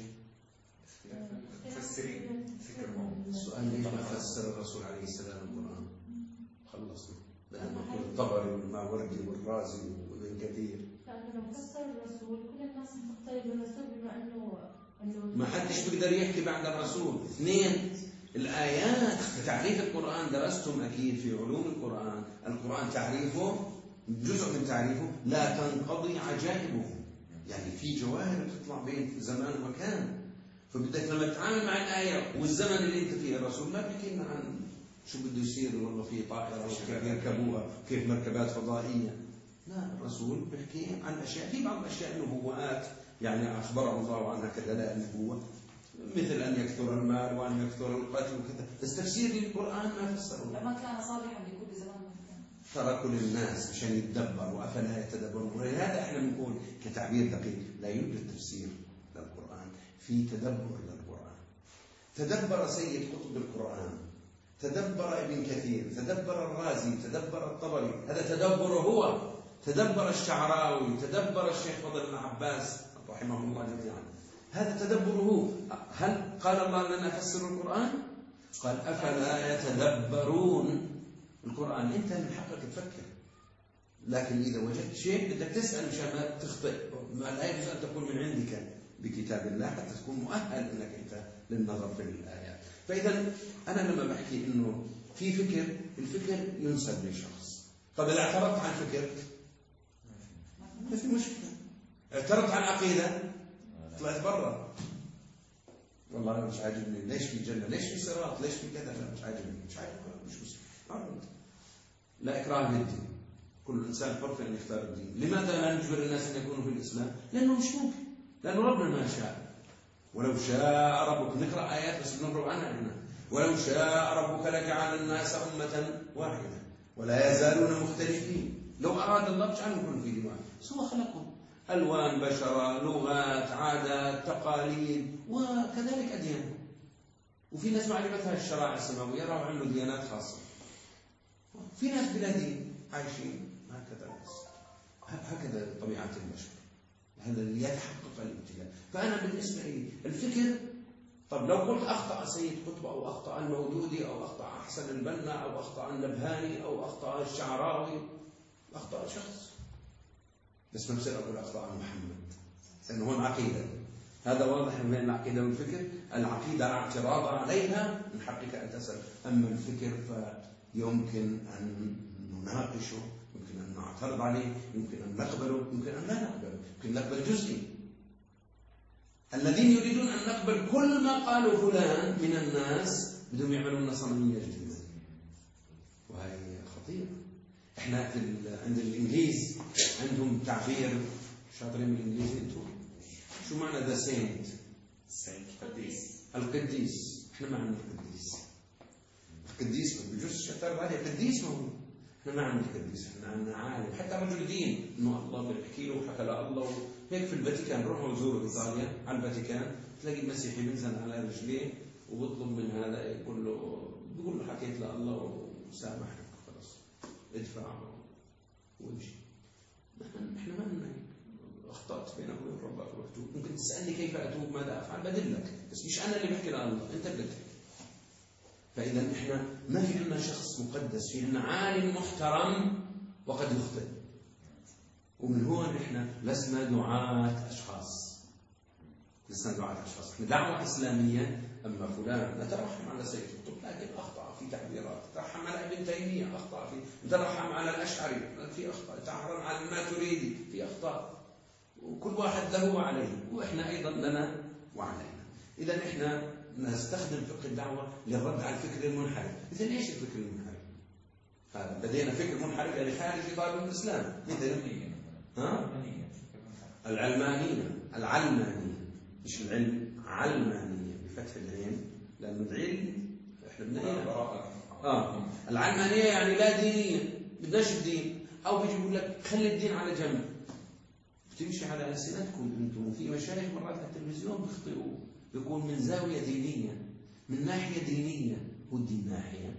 مفسرين فكرهم. السؤال: ليش ما فسر الرسول عليه السلام القرآن؟ خلصنا. لأن نقول الطبري والماوردي والرازي وابن كثير. لأنه لو فسر الرسول كل الناس تقترب الرسول، بما أنه ما حدش بيقدر يحكي بعد الرسول. 2 الآيات. تعريف القرآن درستم أكيد في علوم القرآن. القرآن تعريفه جزء من تعريفه لا تنقضي عجائبه، يعني في جواهر بتطلع بين زمان ومكان. فبدك لما تتعامل مع الآية والزمن اللي انت فيه، الرسول ما بيحكي لنا عن شو بده يصير والله في طائرة وكيف يركبوها وكيف مركبات فضائية. لا، الرسول بيحكي عن أشياء، في بعض الأشياء النبوات يعني أخبر الله عنها كدلائل النبوة، مثل أن يكثر المال وأن يكثر القتل وكذا، بس تفسير للقرآن ما فسره. لما كان صالحا بكل زمان ومكان، تركوا للناس عشان يتدبر، وأفلا يتدبرون. ولهذا احنا بنقول كتعبير دقيق: لا يوجد تفسير للقرآن، في تدبر للقرآن. تدبر سيد قطب القرآن، تدبر ابن كثير، تدبر الرازي، تدبر الطبري، هذا تدبر هو. تدبر الشعراوي، تدبر الشيخ فضل بن عباس رحمه الله جميعا، هذا تدبره. هل قال الله لنا فسر القرآن؟ قال: أفلا يتدبرون القرآن. أنت من حقك تفكر، لكن إذا وجدت شيء بدك تسأل مشان ما تخطئ. ما لا يجوز أن تكون من عندك بكتاب الله حتى تكون مؤهل أنك أنت للنظر في الآيات. فإذا أنا لما بحكي إنه في فكر، الفكر ينسب لشخص. طب إذا اعترضت عن فكر ما في مشكلة. اعترضت عن عقيدة طلعت برا، والله أنا مش عاجبني، ليش في جنة، ليش في صراط، ليش في كذا، لا مش عاجبني، مش عاجبني، مش مسلم. لا إكراه بالدين، كل إنسان حر في أن يختار الدين. لماذا لا نجبر الناس أن يكونوا في الإسلام؟ لأنه مش ممكن، لأنه ربنا ما شاء. ولو شاء ربك، نقرأ آيات بس بنقرأ عنها إحنا. ولو شاء ربك لجعل الناس أمة واحدة ولا يزالون مختلفين. لو أراد الله جعلهم كلهم في دين واحد، بس هو خلقهم ألوان، بشرة، لغات، عادات، تقاليد، وكذلك أديان. وفي ناس معرفتها الشرائع السماوية راحوا عملوا ديانات خاصة. في ناس بلا دين عايشين هكذا بس. هكذا طبيعة البشر، هذا اللي يتحقق الابتلاء. فأنا بالنسبة لي الفكر، طب لو قلت أخطأ سيد قطب أو أخطأ المودودي أو أخطأ أحسن البنا أو أخطأ النبهاني أو أخطأ الشعراوي، أخطأ شخص، بس ما بصير أقول أخطأ محمد، لأنه هو العقيدة. هذا واضح من العقيدة والفكر. العقيدة اعتراض عليها من حقك أن تسأل، أما الفكر فيمكن أن نناقشه، يمكن أن نعترض عليه، يمكن أن نقبله، يمكن أن لا نقبله، يمكن نقبل جزئي. الذين يريدون أن نقبل كل ما قالوا فلان من الناس بدهم يعملون صنمية جديدة، وهي خطيرة. احنا عند الإنجليز عندهم تعبير، شاطرين بالإنجليزي انتم، شو معنى ذا سينت؟ القديس. احنا ما عندنا القديس. القديس ما بيجوز شطر عليه قديس، ما هو احنا ما عندنا قديس، احنا عندنا عالم، حتى رجل دين انه الله بيحكي له وحكى له الله. هيك في الفاتيكان، روحوا زوروا ايطاليا على الفاتيكان تلاقي المسيحي بينزل على رجليه وبيطلب من هذا، يقول له حكيت لله وسامحك خلاص ادفع وامشي. احنا ما عندنا اخطأت بينك وبين ربك واتوب. ممكن تسألني كيف اتوب، ماذا افعل، بدلك، بس مش انا اللي بحكي لله، انت اللي بتحكي. فاذا احنا ما في عندنا شخص مقدس، في عندنا عالم محترم وقد يخطئ. ومن هون احنا لسنا دعاة اشخاص، لسنا دعاة اشخاص، احنا دعوة اسلامية. اما فلان نترحم على سيد قطب لكن اخطأ في تعبيرات، نترحم على ابن تيمية اخطأ في، نترحم على الاشعري في اخطاء، نترحم على الماتريدي في اخطاء، وكل واحد له وعليه، واحنا ايضا لنا وعلينا. اذا احنا نستخدم فقه الدعوة للرد على الفكر المنحرف. مثل ايش الفكر المنحرف؟ هذا لدينا فكر منحرف يعني خارج اطار الاسلام، مثل العلمانية، مش العلم، علمانية بفتح العين، لأنه العلم احنا بدنا العلمانية يعني لا دينية، بدناش الدين، أو بيجي يقول لك خلي الدين على جنب، بتمشي على ألسنتكم أنتم. وفي مشايخ مرات على التلفزيون بيخطئوا، بيكون من زاوية دينية، من ناحية دينية. والدين ناحية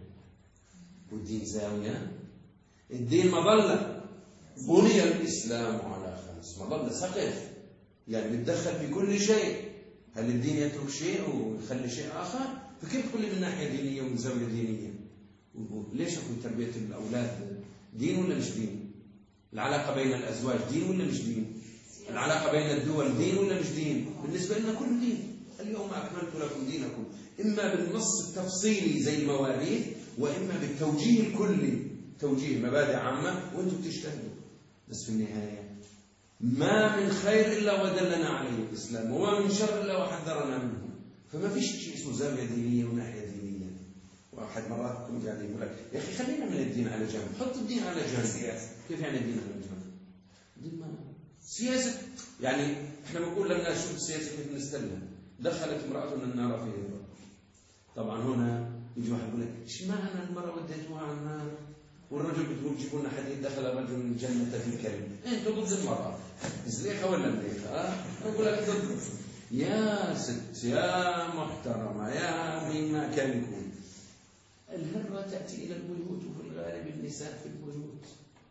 والدين زاوية. الدين مظلة، بني الإسلام على 5 مظلة، سقف، يعني بتدخل في كل شيء. هل الدين يترك شيء ويخلي شيء آخر؟ فكيف تقول لي من ناحية دينية ومن زاوية دينية؟ ليش أكون تربية الأولاد دين ولا مش دين؟ العلاقة بين الأزواج دين ولا مش دين؟ العلاقة بين الدول دين ولا مش دين؟ بالنسبة لنا كل دين. اليوم أكملت لكم دينكم، إما بالنص التفصيلي زي المواريث، وإما بالتوجيه الكلي، توجيه مبادئ عامة وأنتم بتجتهدوا. بس في النهاية ما من خير إلا ودلنا عليه الإسلام، وما من شر إلا وحذرنا منه. فما فيش شيء اسمه زاوية دينية وناحية دينية. واحد مرات كنت يعني يقول لك يا أخي خلينا من الدين على جنب، حط الدين على جنب. كيف يعني الدين على جنب؟ الدين ما سياسة، يعني احنا بنقول للناس شوف السياسة كيف نستلها. دخلت امرأة النار في هجرة. طبعا هنا يجي واحد يقول لك اشمعنى المرأة وديتوها على النار؟ والرجل بتقول جيبوا لنا حديث دخل الرجل الجنة في كلمة. انتوا ضد المرأة، زليخة ولا مليخة؟ أقول لك ضد. يا ست يا محترمة يا مما كان يكون، الهرة تأتي إلى البيوت، وفي الغالب النساء في البيوت.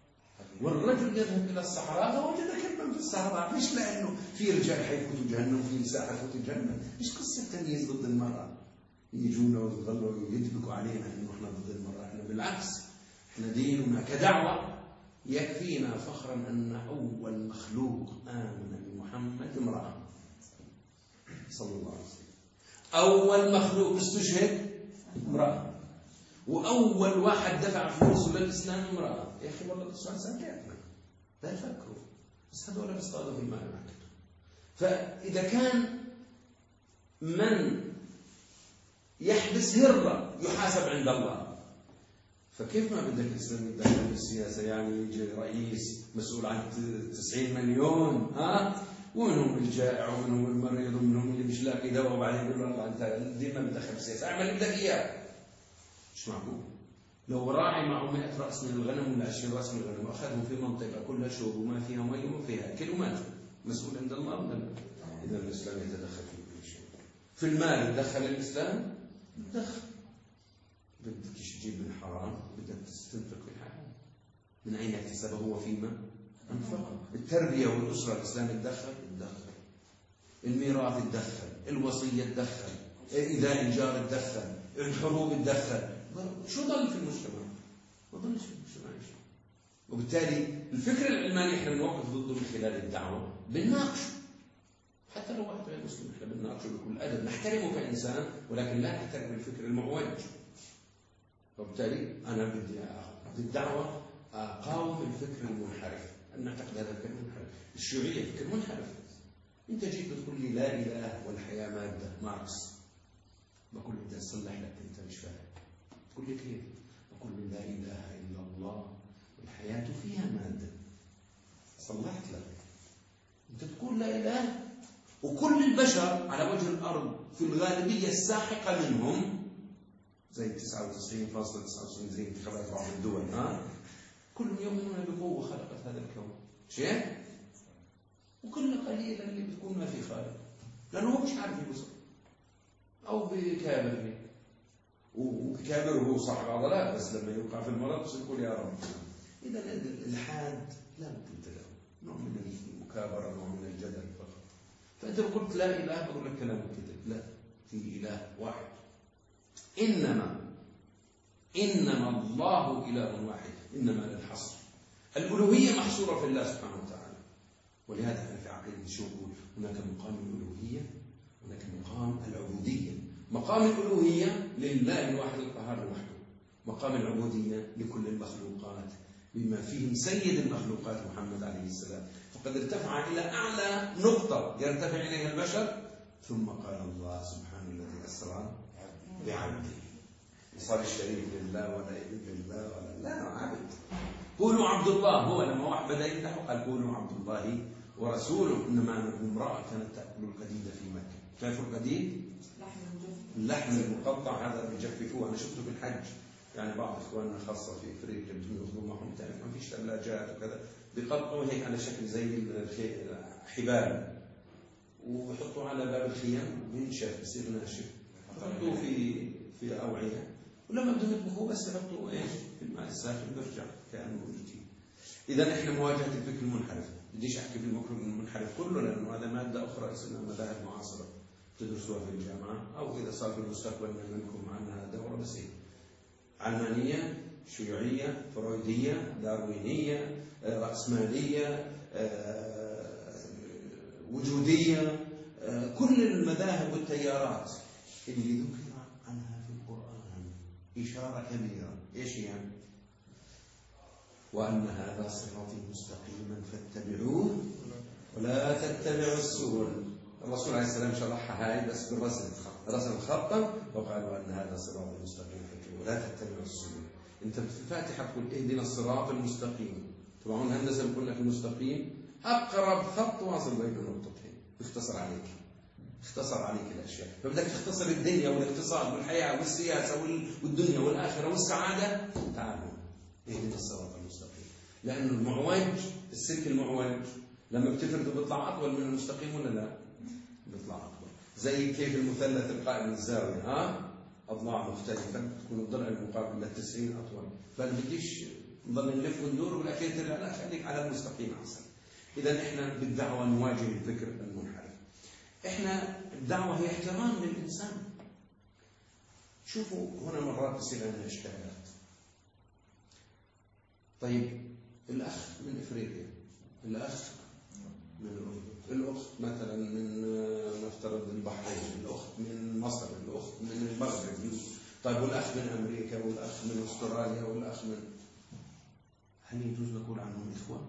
والرجل يذهب إلى الصحراء فوجد كلبا في الصحراء، مش لأنه في رجال حيفوتوا جهنم وفي نساء حيفوتوا الجنة. مش قصة تمييز ضد المرأة، يجونا ويظلوا يدبكوا علينا إنه إحنا ضد المرأة. إحنا بالعكس، إحنا ديننا كدعوة يكفينا فخرا أن أول مخلوق آمن بمحمد امرأة صلى الله عليه وسلم. أول مخلوق استشهد امرأة، وأول واحد دفع فلوس للإسلام امرأة. يا أخي والله السؤال ساكتنا لا تفكروا، بس هذول بيصطادوا في المال معك. فإذا كان من يحبس هرة يحاسب عند الله، فكيف ما بدك الإسلام يتدخل في السياسة؟ يعني يجي رئيس مسؤول عن 90 مليون ومنهم الجائع ومنهم المريض ومنهم اللي مش لاقي دواء، وبعدين يقول له الله أنت دي ما بتدخل في السياسة، اعمل اللي بدك إياه. مش معقول. لو راعي معه 100 رأس من الغنم ولا 20 رأس من الغنم وأخذهم في منطقة كلها شرب وما فيها مي وما فيها أكل وماتوا، مسؤول عند الله ولا لا؟ إذا الإسلام يتدخل في كل شيء. في المال يتدخل الإسلام؟ يتدخل. بدك تجيب من حرام بدك تستنفق في الحرام. من أين اكتسبه هو فيما أنفقه؟ التربية والأسرة الإسلام يتدخل؟ يتدخل. الميراث يتدخل، الوصية يتدخل، إذا الجار يتدخل، الحروب يتدخل. شو ضل في المجتمع؟ ما ضلش في المجتمع شيء. وبالتالي الفكر العلماني احنا بنوقف ضده من خلال الدعوة، بنناقشه. حتى لو واحد غير مسلم احنا بنناقشه بكل أدب، نحترمه كإنسان ولكن لا نحترم الفكر المعوج. وبالتالي أنا بدي بالدعوة أقاوم الفكر المنحرف، أن نعتقد هذا الفكر المنحرف. الشيوعية فكر منحرف. أنت جيت بتقول لي لا إله والحياة مادة، ماركس، بقول له بدي أصلح لك، أنت مش فاهم. تقول لي كيف؟ بقول له لا إله إلا الله والحياة فيها مادة. صلحت لك. أنت تقول لا إله وكل البشر على وجه الأرض في الغالبية الساحقة منهم زي 99.99 زي انتخابات بعض الدول كلهم يؤمنون بقوة خلقت هذا الكون شيء، وكل قليل اللي بتكون ما في خالق لأنه هو مش عارف يبصر أو بكابر هيك، وكابر وهو صاحب عضلات بس لما يوقع في المرض يقول يا رب. إذا الإلحاد لا بد له نوع من المكابرة، نوع من الجدل فقط. فأنت لو قلت لا إله بقول لك كلام كذب. لا، في إله واحد. إنما الله إله واحد، إنما للحصر. الألوهية محصورة في الله سبحانه وتعالى. ولهذا احنا في عقيدة شو نقول؟ هناك مقام الألوهية، هناك مقام العبودية. مقام الألوهية لله الواحد القهار وحده، مقام العبودية لكل المخلوقات بما فيهم سيد المخلوقات محمد عليه السلام. فقد ارتفع إلى أعلى نقطة يرتفع إليها البشر، ثم قال الله سبحانه الذي أسرى بعبده. صار الشريك لله ولا ابن لله ولا لا عبد. قولوا عبد الله. هو لما واحد بدأ يمدحه قال قولوا عبد الله ورسوله. إنما امرأة كانت تأكل القديد في مكة. تعرفوا القديد؟ اللحم المقطع هذا بيجففوه. أنا شفته في الحج، يعني بعض إخواننا خاصة في أفريقيا بدهم يأخذوا معهم، تعرف ما فيش ثلاجات وكذا، بيقطعوا هيك على شكل زي الحبال ويحطوا على باب الخيام وينشف بصير ناشف، يحطوه في أوعية، ولما بدهم يطبخوه بس يحطوا ايش في الماء الساخن بيرجع كأنه جديد. إذا احنا مواجهة الفكر المنحرف. بديش أحكي في الفكر المنحرف كله لأنه هذا مادة أخرى اسمها مذاهب معاصرة تدرسوها في الجامعة، أو إذا صار في المستقبل منكم عنها دورة بس هي علمانية، شيوعية، فرويدية، داروينية، رأسمالية، وجودية، كل المذاهب والتيارات اللي ذكر عنها في القرآن إشارة كبيرة. إيش يعني؟ وأن هذا صراطي مستقيما فاتبعوه ولا تتبعوا السبل. الرسول عليه السلام شرحها هاي بس بالرسم، رسم خطا وقال وأن هذا صراطي مستقيم فاتبعوه ولا تتبعوا السبل. أنت في الفاتحة تقول اهدنا الصراط المستقيم. طبعا الهندسة بقول لك المستقيم أقرب خط واصل بين النقطتين، اختصر عليك الأشياء. فبدك تختصر الدنيا والاقتصاد والحياة والسياسة والدنيا والآخرة والسعادة، تعالوا اهدنا الصراط المستقيم. لأن المعوج، السلك المعوج لما بتفرده بيطلع أطول من المستقيم ولا لا؟ بيطلع أطول. زي كيف المثلث القائم الزاوية أضلاع مختلفة تكون الضلع المقابل ل90 أطول. فأنا بديش نضل نلف وندور والأخير ترجع لا خليك على المستقيم أحسن. إذا إحنا بالدعوة نواجه الفكر المنحرف. إحنا الدعوة هي احترام للإنسان. شوفوا هنا مرات تصير عندنا إشكالات. طيب الأخ من إفريقيا، الأخ من الأردن، الأخت مثلا من نفترض البحرين، الأخت من مصر، الأخت من المغرب، طيب والأخ من أمريكا والأخ من أستراليا والأخ من، هل يجوز نقول عنهم إخوة؟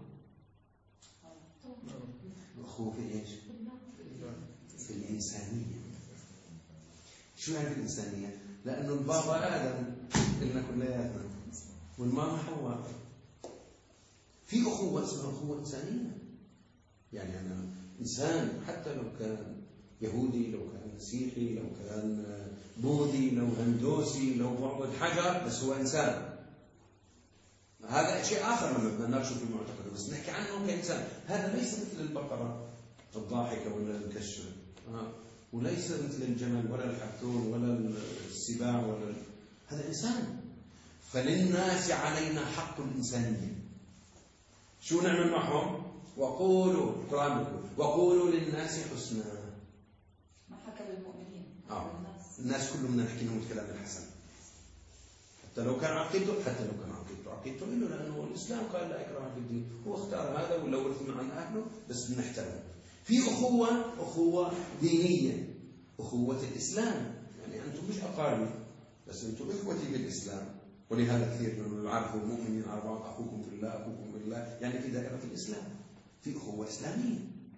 أخوة في إيش؟ في الإنسانية. شو يعني الإنسانية؟ لأنه البابا آدم إلنا كلياتنا والماما حواء. في أخوة اسمها أخوة إنسانية، يعني أنا إنسان حتى لو كان يهودي، لو كان مسيحي، لو كان بوذي، لو هندوسي، لو معبد حجر، بس هو إنسان. هذا شيء آخر لما بدنا نناقشه في معتقده، بس نحكي عنه كإنسان. هذا ليس مثل البقرة الضاحكة ولا الكشة، وليس مثل الجمل ولا الحرثون ولا السباع ولا هذا إنسان. فللناس علينا حق الإنسانية. شو نعمل معهم؟ وقولوا، القرآن يقول وقولوا للناس حسنا. ما حكى للمؤمنين. الناس كلهم بدنا نحكي لهم الكلام الحسن، حتى لو كان عقيدته عقيدته له، لأنه الإسلام قال لا إكراه في الدين، هو اختار هذا ولا ورثنا عن أهله، بس بنحترمه. في أخوة دينية، أخوة الإسلام، يعني أنتم مش أقاربي بس أنتم إخوتي بالإسلام. ولهذا كثير من يعرفوا المؤمنين على بعض، أخوكم في الله، أخوكم في الله، يعني في دائرة الإسلام. في أخوة إسلامية.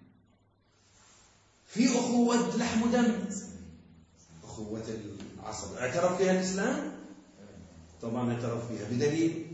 في أخوة لحم ودم، أخوة العصب اعترف فيها الإسلام؟ طبعا اعترف فيها بدليل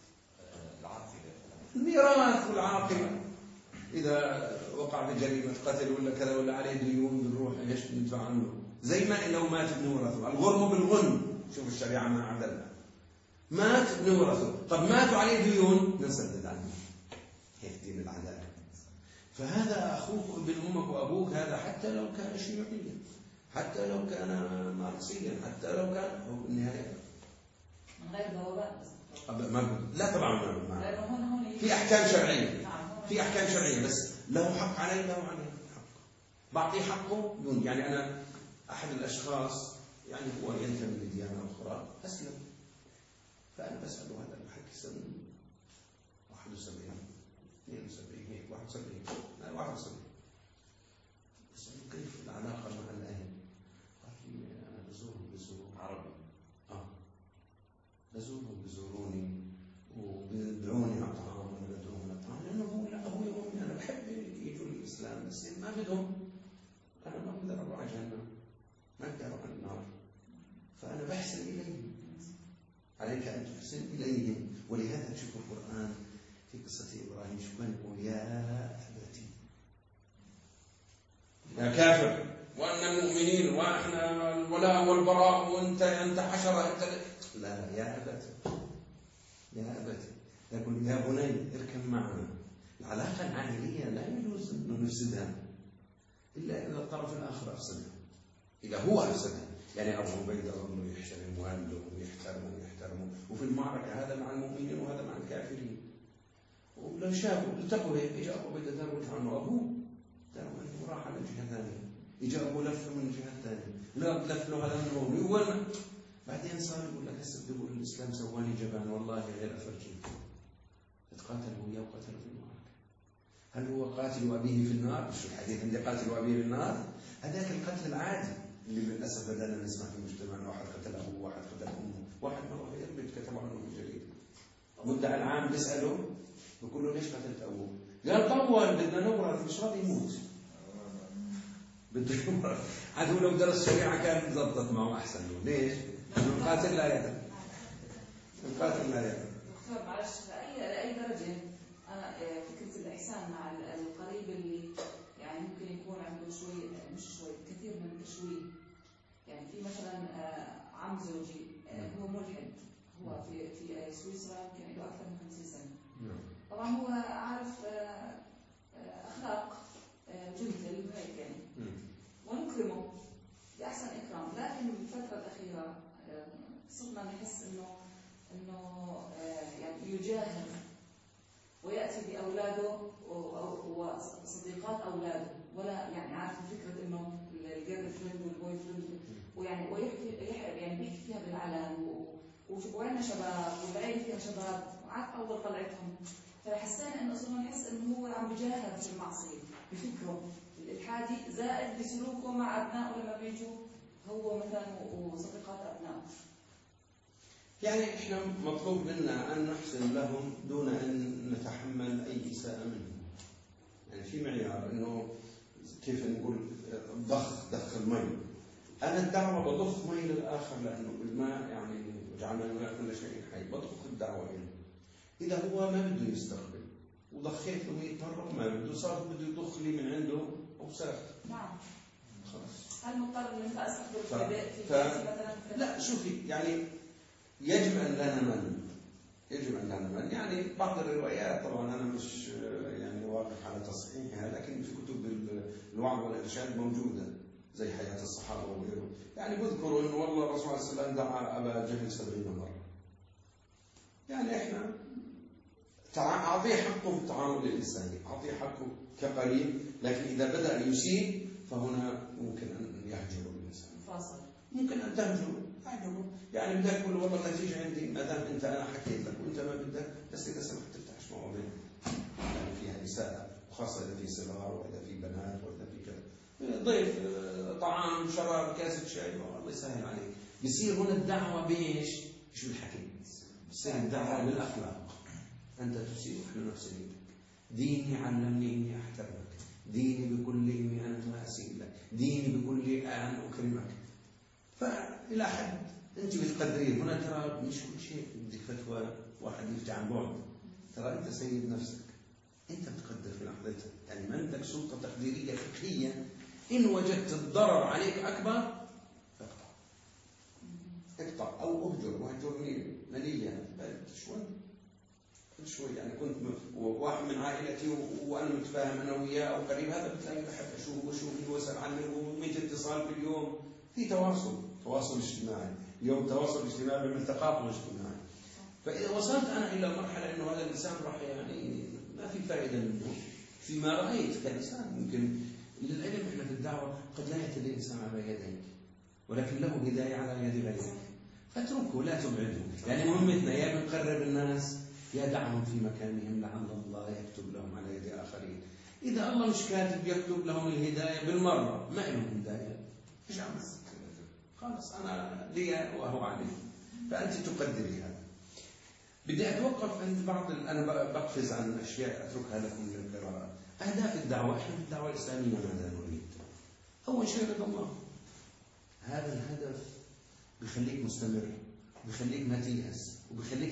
الميراث والعاقبة. إذا وقع بجريمة قتل ولا كذا ولا عليه ديون بنروح ايش ندفع عنه، زي ما لو مات ابن ورثه، الغرم بالغنم. شوف الشريعة ما عدلها، مات ابن ورثه، طب ماتوا عليه ديون نسدد عنه، هيك دين العدالة. فهذا أخوك ابن أمك وأبوك، هذا حتى لو كان شيوعيا، حتى لو كان ماركسيا، حتى لو كان هو بالنهاية من غير بوابات. لا طبعا في أحكام شرعية، في أحكام شرعية، بس له حق علي، له عليه حق، بعطيه حقه دون. يعني أنا أحد الأشخاص يعني هو ينتمي لديانة أخرى أسلم، فأنا بسأله هذا الحكي سنة 71 72 هيك 71 بسأله كيف العلاقة مع الأهل؟ قال لي أنا بزورهم عربي. بزوروني وبيدعوني على طعام وأنا بدعوهم على طعام، لأنه هو لا أبوي وأمي أنا بحب يجوا الإسلام، بس ما بدهم، أنا ما بقدر أروح على جهنم، ما بقدر أروح على النار، فأنا بحسن إليهم. عليك أن تحسن إليهم. ولهذا تشوف القرآن في قصة إبراهيم شو كان يقول؟ يا أبتي، يا كافر، وأن المؤمنين وإحنا الولاء والبراء وأنت حشرة أنت. لا، يا أبتي، يا أبتي، يقول يا بني اركب معنا. العلاقة العائلية لا يجوز أن نفسدها إلا إذا الطرف الآخر أفسدها، إذا هو أفسدها. يعني أبو عبيدة أنه يحترم والده ويحترمه، وفي المعركة هذا مع المؤمنين وهذا مع الكافرين، ولو شافوا التقوا هيك، إجا أبو عبيدة داروا عنه أبوه، داروا عنه وراح على جهة ثانية، إجا أبو لف من جهة ثانية، لا لف له هذا من المؤمن. بعدين صار يقول لك هسه بدي أقول الإسلام سواني جبان، والله غير أفرجي. تقاتل وياه وقتلوا في المعركة. هل هو قاتل أبيه في النار؟ شو الحديث عندي قاتل أبيه في النار؟ هذاك القتل العادي اللي للأسف بدأنا نسمع في مجتمعنا، واحد قتل أبوه، واحد قتل أمه، واحد مرة في يربط كتبوا عنه في الجريدة، مدعي العام بيسأله بيقول له ليش قتلت أبوه؟ قال طول بدنا نورث، مش راضي يموت، بده يورث. عاد هو لو درس شريعة كان ضبطت معه أحسن له. ليش؟ لأنه القاتل لا يقتل، القاتل لا يقتل. دكتور معلش، لأي درجة أنا فكرة الإحسان مع القريب اللي يعني ممكن يكون عنده شوي، مش شوي، كثير من التشويه. يعني في مثلا عم زوجي هو ملحد، هو في سويسرا يمكن له أكثر من 50 سنة. طبعا هو عارف أخلاق جنتل وهيك يعني، ونكرمه بأحسن إكرام. لكن الفترة الأخيرة صرنا نحس إنه يعني يجاهر ويأتي بأولاده وصديقات أولاده، ولا يعني عارف فكرة إنه الجيرل فريند والبوي فريند، ويعني ويحكي يعني بيحكي فيها بالعلن، وعندنا شباب والعيلة فيها شباب، وعارف أول طلعتهم. فحسينا إنه صرنا نحس إنه هو عم بيجاهر في المعصية بفكره الإلحادي، زائد بسلوكه مع أبنائه لما بيجوا هو مثلا وصديقات أبنائه. يعني إحنا مطلوب منا أن نحسن لهم دون أن نتحمل أي إساءة منهم. يعني في معيار إنه كيف نقول ضخ المي. أنا الدعوة بضخ مي للآخر لأنه الماء يعني وجعلنا الماء كل شيء حي، بضخ الدعوة إليه. إذا هو ما بده يستقبل وضخيت له 100 مرة وما بده، صار بده يضخ لي من عنده أوساخ. نعم. خلاص. هل مضطر إن أنت أستخدم في بيتي مثلا؟ لا شوفي، يعني يجب أن لا نمل. يجب أن لا نمل. يعني بعض الروايات طبعا أنا مش يعني واقف على تصحيحها، لكن في كتب الوعظ والإرشاد موجودة زي حياة الصحابة وغيره. يعني بذكروا إنه والله الرسول صلى الله عليه وسلم دعا أبا جهل 70 مرة. يعني إحنا أعطيه حقه في التعامل الإنساني، أعطيه حقه كقريب، لكن إذا بدأ يسيء فهنا ممكن أن يهجر الإنسان. فاصل. ممكن أن تهجره. يعني بدك تقول والله النتيجة عندي ما دام أنت أنا حكيت لك وأنت ما بدك، بس إذا سمحت تفتحش مواضيع يعني فيها إساءة، وخاصة إذا في صغار وإذا في بنات وإذا في كذا، ضيف طعام شراب كاسة شاي الله يسهل عليك. بصير هنا الدعوة بإيش؟ مش بالحكي، بصير الدعوة بالأخلاق. أنت تسيء ونحن نحسن. ديني علمني إني أحترمك، ديني بكل إني أنا ما أسيء لك، ديني بكل أن أكرمك. فإلى حد أنت بتقدرين. هنا ترى مش كل شيء بدك فتوى واحد يفتي عن بعد. ترى أنت سيد نفسك، أنت بتقدر في لحظتها. يعني ما عندك سلطة تقديرية فقهية. إن وجدت الضرر عليك أكبر اقطع أو أهجر. وهجرني مليا شوي يعني كنت واحد من عائلتي وأنا متفاهم أنا وياه أو قريب، هذا بتلاقي بحب أشوفه وأسأل عنه و100 اتصال في اليوم. في تواصل اجتماعي. اليوم التواصل الاجتماعي بيعمل تقاطع اجتماعي. فإذا وصلت أنا إلى مرحلة إنه هذا الإنسان راح يعني ما في فائدة منه فيما رأيت كإنسان، ممكن للعلم إحنا في الدعوة قد لا يهتدي الإنسان على يديك، ولكن له هداية على يد غيرك، فاتركه لا تبعده. يعني مهمتنا يا بنقرب الناس يا دعهم في مكانهم لعل الله يكتب لهم على يد آخرين. إذا الله مش كاتب يكتب لهم الهداية بالمرة، ما لهم هداية، إيش عمل؟ خلاص أنا لي وهو علي. فأنت تقدري هذا. بدي أتوقف عند بعض أنا بقفز عن أشياء أتركها لكم للقراءة. أهداف الدعوة. إحنا في الدعوة الإسلامية ماذا نريد؟ أول شيء رضا الله. هذا الهدف بيخليك مستمر، بيخليك ما تيأس، وبيخليك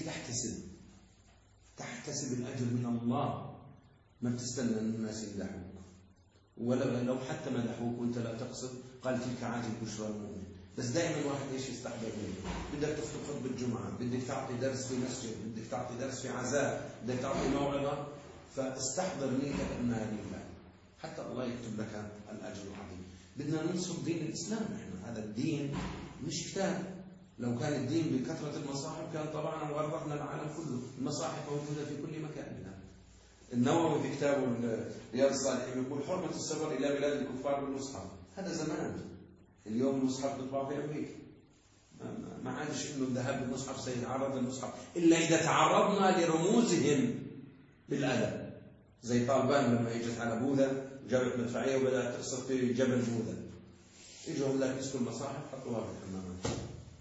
تحتسب الأجر من الله. ما بتستنى أن الناس يمدحوك، ولو حتى مدحوك وأنت لا تقصد. قال تلك عاجل بشرى المؤمن. بس دائما واحد ايش يستحضر منه؟ بدك تخطب خطبة الجمعة، بدك تعطي درس في مسجد، بدك تعطي درس في عزاء، بدك تعطي موعظة، فاستحضر نيتك انها لله حتى الله يكتب لك الاجر العظيم. بدنا ننصب دين الاسلام. احنا هذا الدين مش كتاب. لو كان الدين بكثرة المصاحف كان طبعا غرقنا العالم كله. المصاحف موجودة في كل مكان. النووي في كتابه رياض الصالحين يقول حرمة السفر إلى بلاد الكفار بالمصحف. هذا زمان. اليوم المصحف بيطبع في أمريكا. ما عادش إنه الذهاب بالمصحف سيتعرض للمصحف إلا إذا تعرضنا لرموزهم بالأدب. زي طالبان لما اجت على بوذا جابت مدفعية وبدأت تقصد في جبل بوذا. إجوا هؤلاء مسكوا المصاحف حطوها في الحمامات.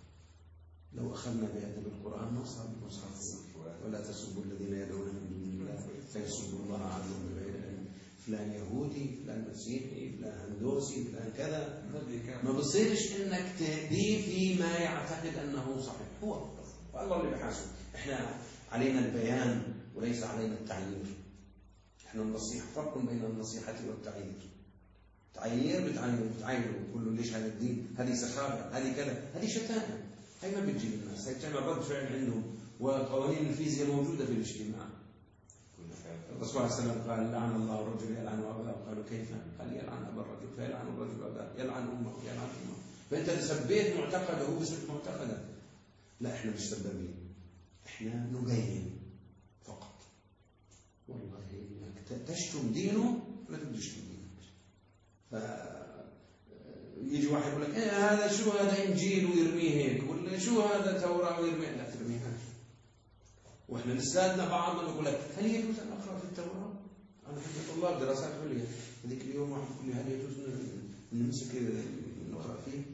لو أخذنا بأدب القرآن ما صار بالمصحف. ولا تسبوا الذين يدعون من دون الله فيسبوا الله عدوا بغير علم. فلان يهودي، فلان مسيحي، فلان هندوسي، فلان كذا. ما بصيرش انك تهديه فيما يعتقد انه صحيح. هو والله اللي بحاسب. احنا علينا البيان وليس علينا التعيير. احنا النصيحة. فرق بين النصيحة والتعيير. تعيير بتعيره وتقول له ليش هذا الدين، هذه سخافة، هذه كذا، هذه شتانة. هي ما بتجي للناس، هي بتعمل رد فعل عندهم. وقوانين الفيزياء موجودة في الاجتماع. الرسول صلى الله عليه وسلم قال لعن الله الرجل يلعن أباه. قالوا كيف؟ قال يلعن أبا الرجل فيلعن الرجل أباه، يلعن أمه يلعن أمه. فأنت سبيت معتقده هو بسبب معتقدك. لا احنا مش سبابين، احنا نبين فقط. والله انك تشتم دينه لا تشتم دينك. يجي واحد يقول لك هذا شو هذا إنجيل ويرميه هيك، ولا شو هذا توراة ويرميه. لا ترميها. واحنا لساتنا بعضنا يقول لك هل يجوز ان اقرا في التوراه؟ انا كنت طلاب دراسات عليا هذيك اليوم واحد يقول لي هل يجوز نمسك نقرا فيه؟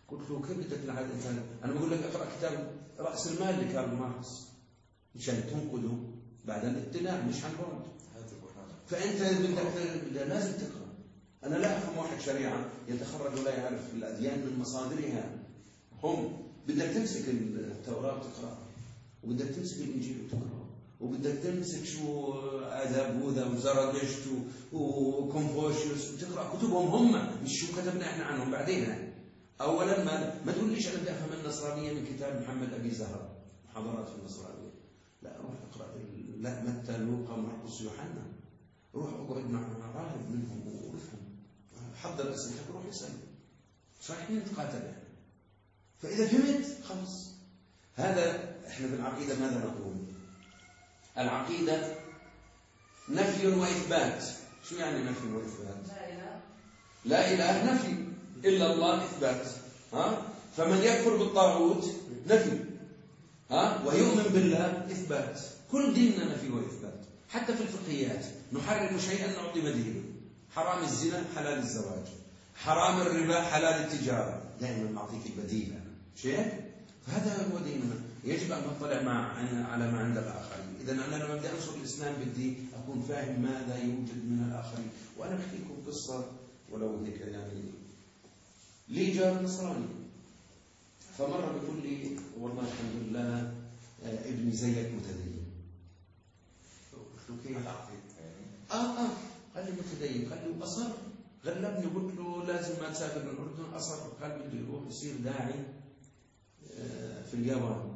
قلت له كيف بدك تلعب الإنسان؟ أنا بقول لك اقرأ كتاب رأس المال لكارل ماركس مشان تنقده بعد الاطلاع مش عن بعد. فأنت بدك لازم تقرأ. أنا لا أفهم واحد شريعة يتخرج ولا يعرف الأديان من مصادرها. هم بدك تمسك التوراة وتقرأ، وبدك تمسك الإنجيل وتقرأ، وبدك تمسك شو آداب بوذا وزرادشت وكونفوشيوس وتقرأ كتبهم هم، مش شو كتبنا إحنا عنهم بعدين. أولا ما تقوليش أنا بدي أفهم النصرانية من كتاب محمد أبي زهر محاضرات في النصرانية. لا، روح اقرأ لا متى لوقا مرقس يوحنا، روح اقعد مع راهب منهم وافهم، حضر أسئلتك روح اسأل، صحيح نتقاتل يعني. فإذا فهمت خلص. هذا إحنا في العقيدة ماذا نقول؟ العقيدة نفي وإثبات. شو يعني نفي وإثبات؟ لا إله نفي، إلا الله إثبات. فمن يكفر بالطاغوت نفي، ويؤمن بالله إثبات. كل ديننا نفي وإثبات. حتى في الفقهيات نحرم شيئا نعطي بديله. حرام الزنا حلال الزواج، حرام الربا حلال التجارة، دائما نعطيك البديل. شيء فهذا هو ديننا. يجب أن نطلع على ما عند الآخرين. إذا أنا لما بدي أنصر الإسلام بدي أكون فاهم ماذا يوجد من الآخرين. وأنا بحكي لكم قصة ولو هيك يعني. لي جار نصراني، فمرة بيقول لي والله الحمد لله ابني زيك متدين. قلت له كيف؟ قال لي متدين. قال لي وأصر، غلبني. قلت له لازم ما تسافر للأردن. أصر، قال بده يروح يصير داعي في اليابان.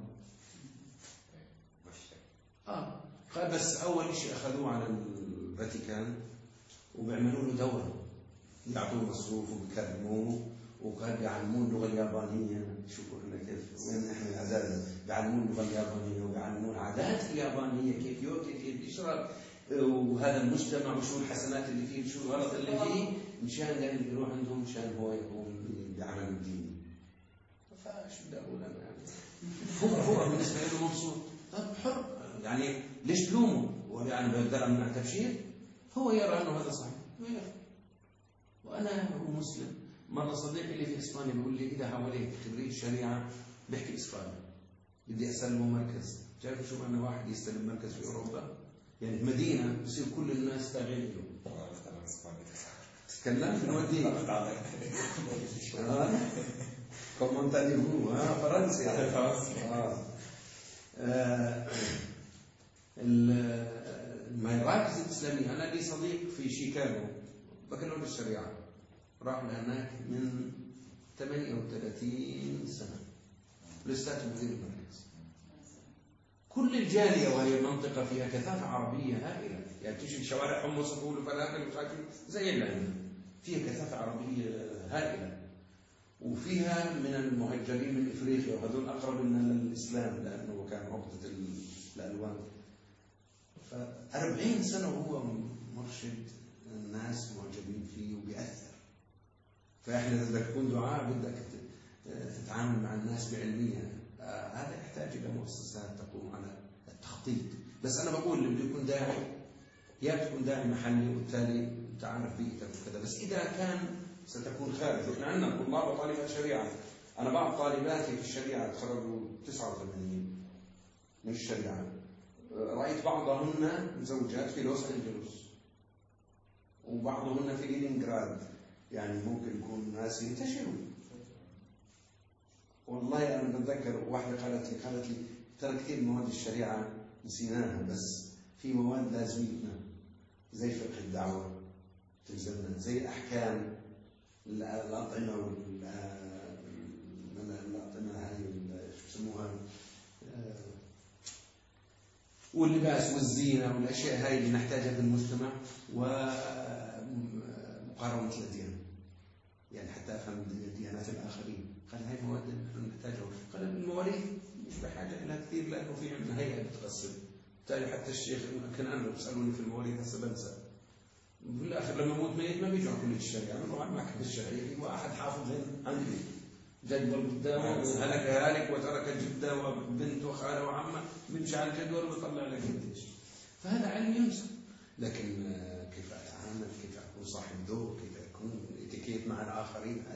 قال بس أول شيء أخذوه على الفاتيكان وبيعملوا له دورة، يعطوه مصروف وبيكرموه، وقال بيعلمون اللغة اليابانية. شوفوا احنا كيف وين احنا العزازة، بيعلمون اللغة اليابانية وبيعلمون العادات اليابانية، كيف يوكل، كيف يشرب، وهذا المجتمع وشو الحسنات اللي فيه وشو الغلط اللي فيه، مشان يعني يروح عندهم مشان هو يقوم بعمل الدين. فايش بدي اقول انا يعني؟ هو بالنسبة له مبسوط. طب حر يعني، ليش تلومه؟ ويعني بقدر امنع تبشير؟ هو يرى انه هذا صحيح ويفعل. وانا هو مسلم. مرة صديقي اللي في إسبانيا بيقول لي إذا حواليك خريج شريعة بيحكي إسباني بدي أسلمه مركز. تعرفوا شو معنى واحد يستلم مركز في أوروبا؟ يعني مدينة بصير كل الناس تابعين له. تكلمت نوديه كومنتاني هو فرنسي المراكز الإسلامية. أنا لي صديق في شيكاغو بكالوريوس الشريعة، راح لهناك من 38 سنة لساته مدير المركز. كل الجالية وهي منطقة فيها كثافة عربية هائلة، يعني تمشي شوارع حمص وفول وفلافل وشاكل زي اللي فيها كثافة عربية هائلة، وفيها من المهجرين من إفريقيا، وهذول أقرب لنا للإسلام لأنه كان عقدة الألوان. ف40 سنة وهو مرشد، الناس معجبين فيه وبيأثر. فإحنا إذا بدك تكون دعاء بدك تتعامل مع الناس بعلمية. هذا يحتاج إلى مؤسسات تقوم على التخطيط. بس أنا بقول اللي بده يكون داعي يا تكون داعي محلي وبالتالي تعرف بيئتك وكذا. بس إذا كان ستكون خارج. إحنا عندنا طلاب وطالبات شريعة. أنا بعض طالباتي في الشريعة تخرجوا 89 من الشريعة. رأيت بعضهن مزوجات في لوس أنجلوس وبعضهن في لينينغراد. يعني ممكن يكون ناس ينتشروا. والله أنا بتذكر واحدة قالت لي ترى كثير مواد الشريعة نسيناها، بس في مواد لازمتنا زي فقه الدعوة تلزمنا، زي الأحكام، الأطعمة الأطعمة هاي شو بسموها، واللباس والزينة والأشياء هاي اللي نحتاجها في المجتمع، ومقارنة الأديان، يعني حتى أفهم ديانات الآخرين. قال هاي مواد نحن نحتاجها. قال المواريث مش بحاجة إلى كثير لأنه في عندنا هيئة بتقسم. بالتالي حتى الشيخ كان أنا بيسألوني في المواريث هسه بنسى. في الآخر لما موت ميت ما بيجوا على كلية الشريعة، بنروح على المكتب الشرعي واحد حافظ عندي جدول قدامه هلك وترك جدة وبنت وخالة وعمة، بنمشي على الجدول ويطلع لك قديش. فهذا علم ينسى. لكن كيف أتعامل، كيف أكون صاحب ذوق، كيف أكون اتيكيت مع الآخرين، هذا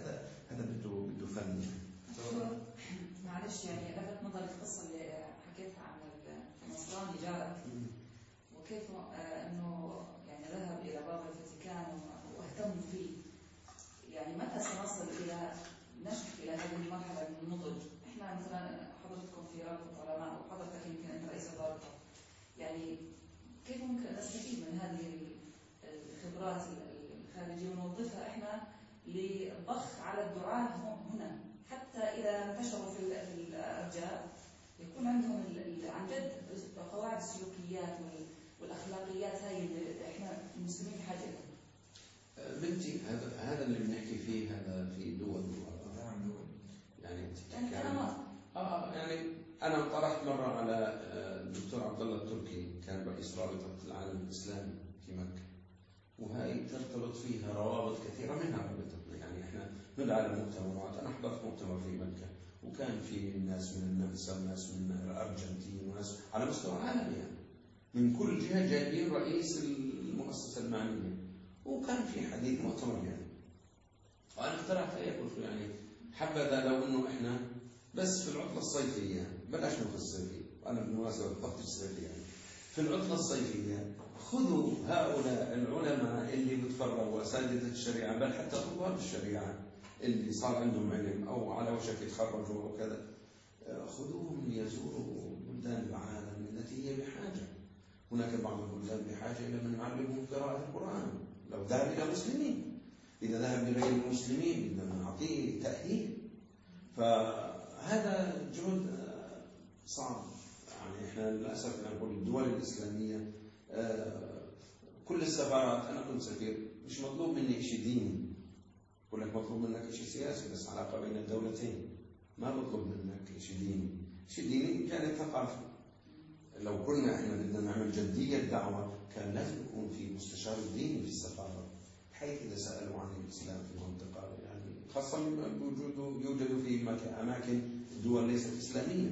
هذا بده فن يعني. دكتور معلش يعني لفت نظري القصه اللي حكيتها عن النصراني جارك وكيف انه يعني ذهب الى باب الفاتيكان واهتم فيه. يعني متى سنصل الى نشف الى هذه المرحله من النضج؟ احنا مثلا حضرتكم في رابطه علماء وحضرتك يمكن انت رئيس الرابطه، يعني كيف ممكن ان نستفيد من هذه الخبرات الخارجيه ونوظفها احنا لضخ على الدعاة هنا، حتى اذا انتشروا في الارجاء يكون عندهم عن جد قواعد السلوكيات والاخلاقيات هاي اللي احنا المسلمين بحاجه لها. بنتي هذا اللي بنحكي فيه، هذا في دول يعني يعني انا طرحت مره على الدكتور عبد الله التركي، كان رئيس رابطه العالم الاسلامي في مكه، وهي ترتبط فيها روابط كثيره منها رابطتنا. يعني احنا ندعى لمؤتمرات، انا حضرت مؤتمر في مكه وكان في ناس من النمسا وناس من الارجنتين وناس على مستوى عالمي، يعني من كل جهه جايبين رئيس المؤسسه المعنيه، وكان في حديث مؤتمر يعني. وانا اقترحت عليه قلت له يعني حبذا لو انه احنا بس في العطله الصيفيه، بلاش نقول الصيفيه، وانا بالمناسبه بطلت الصيفيه يعني، في العطله الصيفيه خذوا هؤلاء العلماء اللي بتفرغوا واساتذه الشريعه، بل حتى طلاب الشريعه اللي صار عندهم علم او على وشك يتخرجوا او كذا، خذوهم ليزوروا بلدان العالم التي هي بحاجه. هناك بعض البلدان بحاجه الى من يعلمهم قراءه القران، لو ذهب الى مسلمين، اذا ذهب لغير المسلمين بدنا نعطيه تاهيل. فهذا جهد صعب. يعني احنا للاسف نقول الدول الاسلاميه كل السفارات، انا كنت سفير، مش مطلوب مني شيء ديني، بقول لك مطلوب منك شيء سياسي بس علاقه بين الدولتين، ما بطلب منك شيء ديني. شيء ديني يعني ثقافي. لو كنا احنا بدنا نعمل جديه الدعوه كان لازم يكون في مستشار ديني في السفاره، بحيث اذا سالوا عن الاسلام في المنطقه، يعني خاصه يوجد في اماكن دول ليست اسلاميه.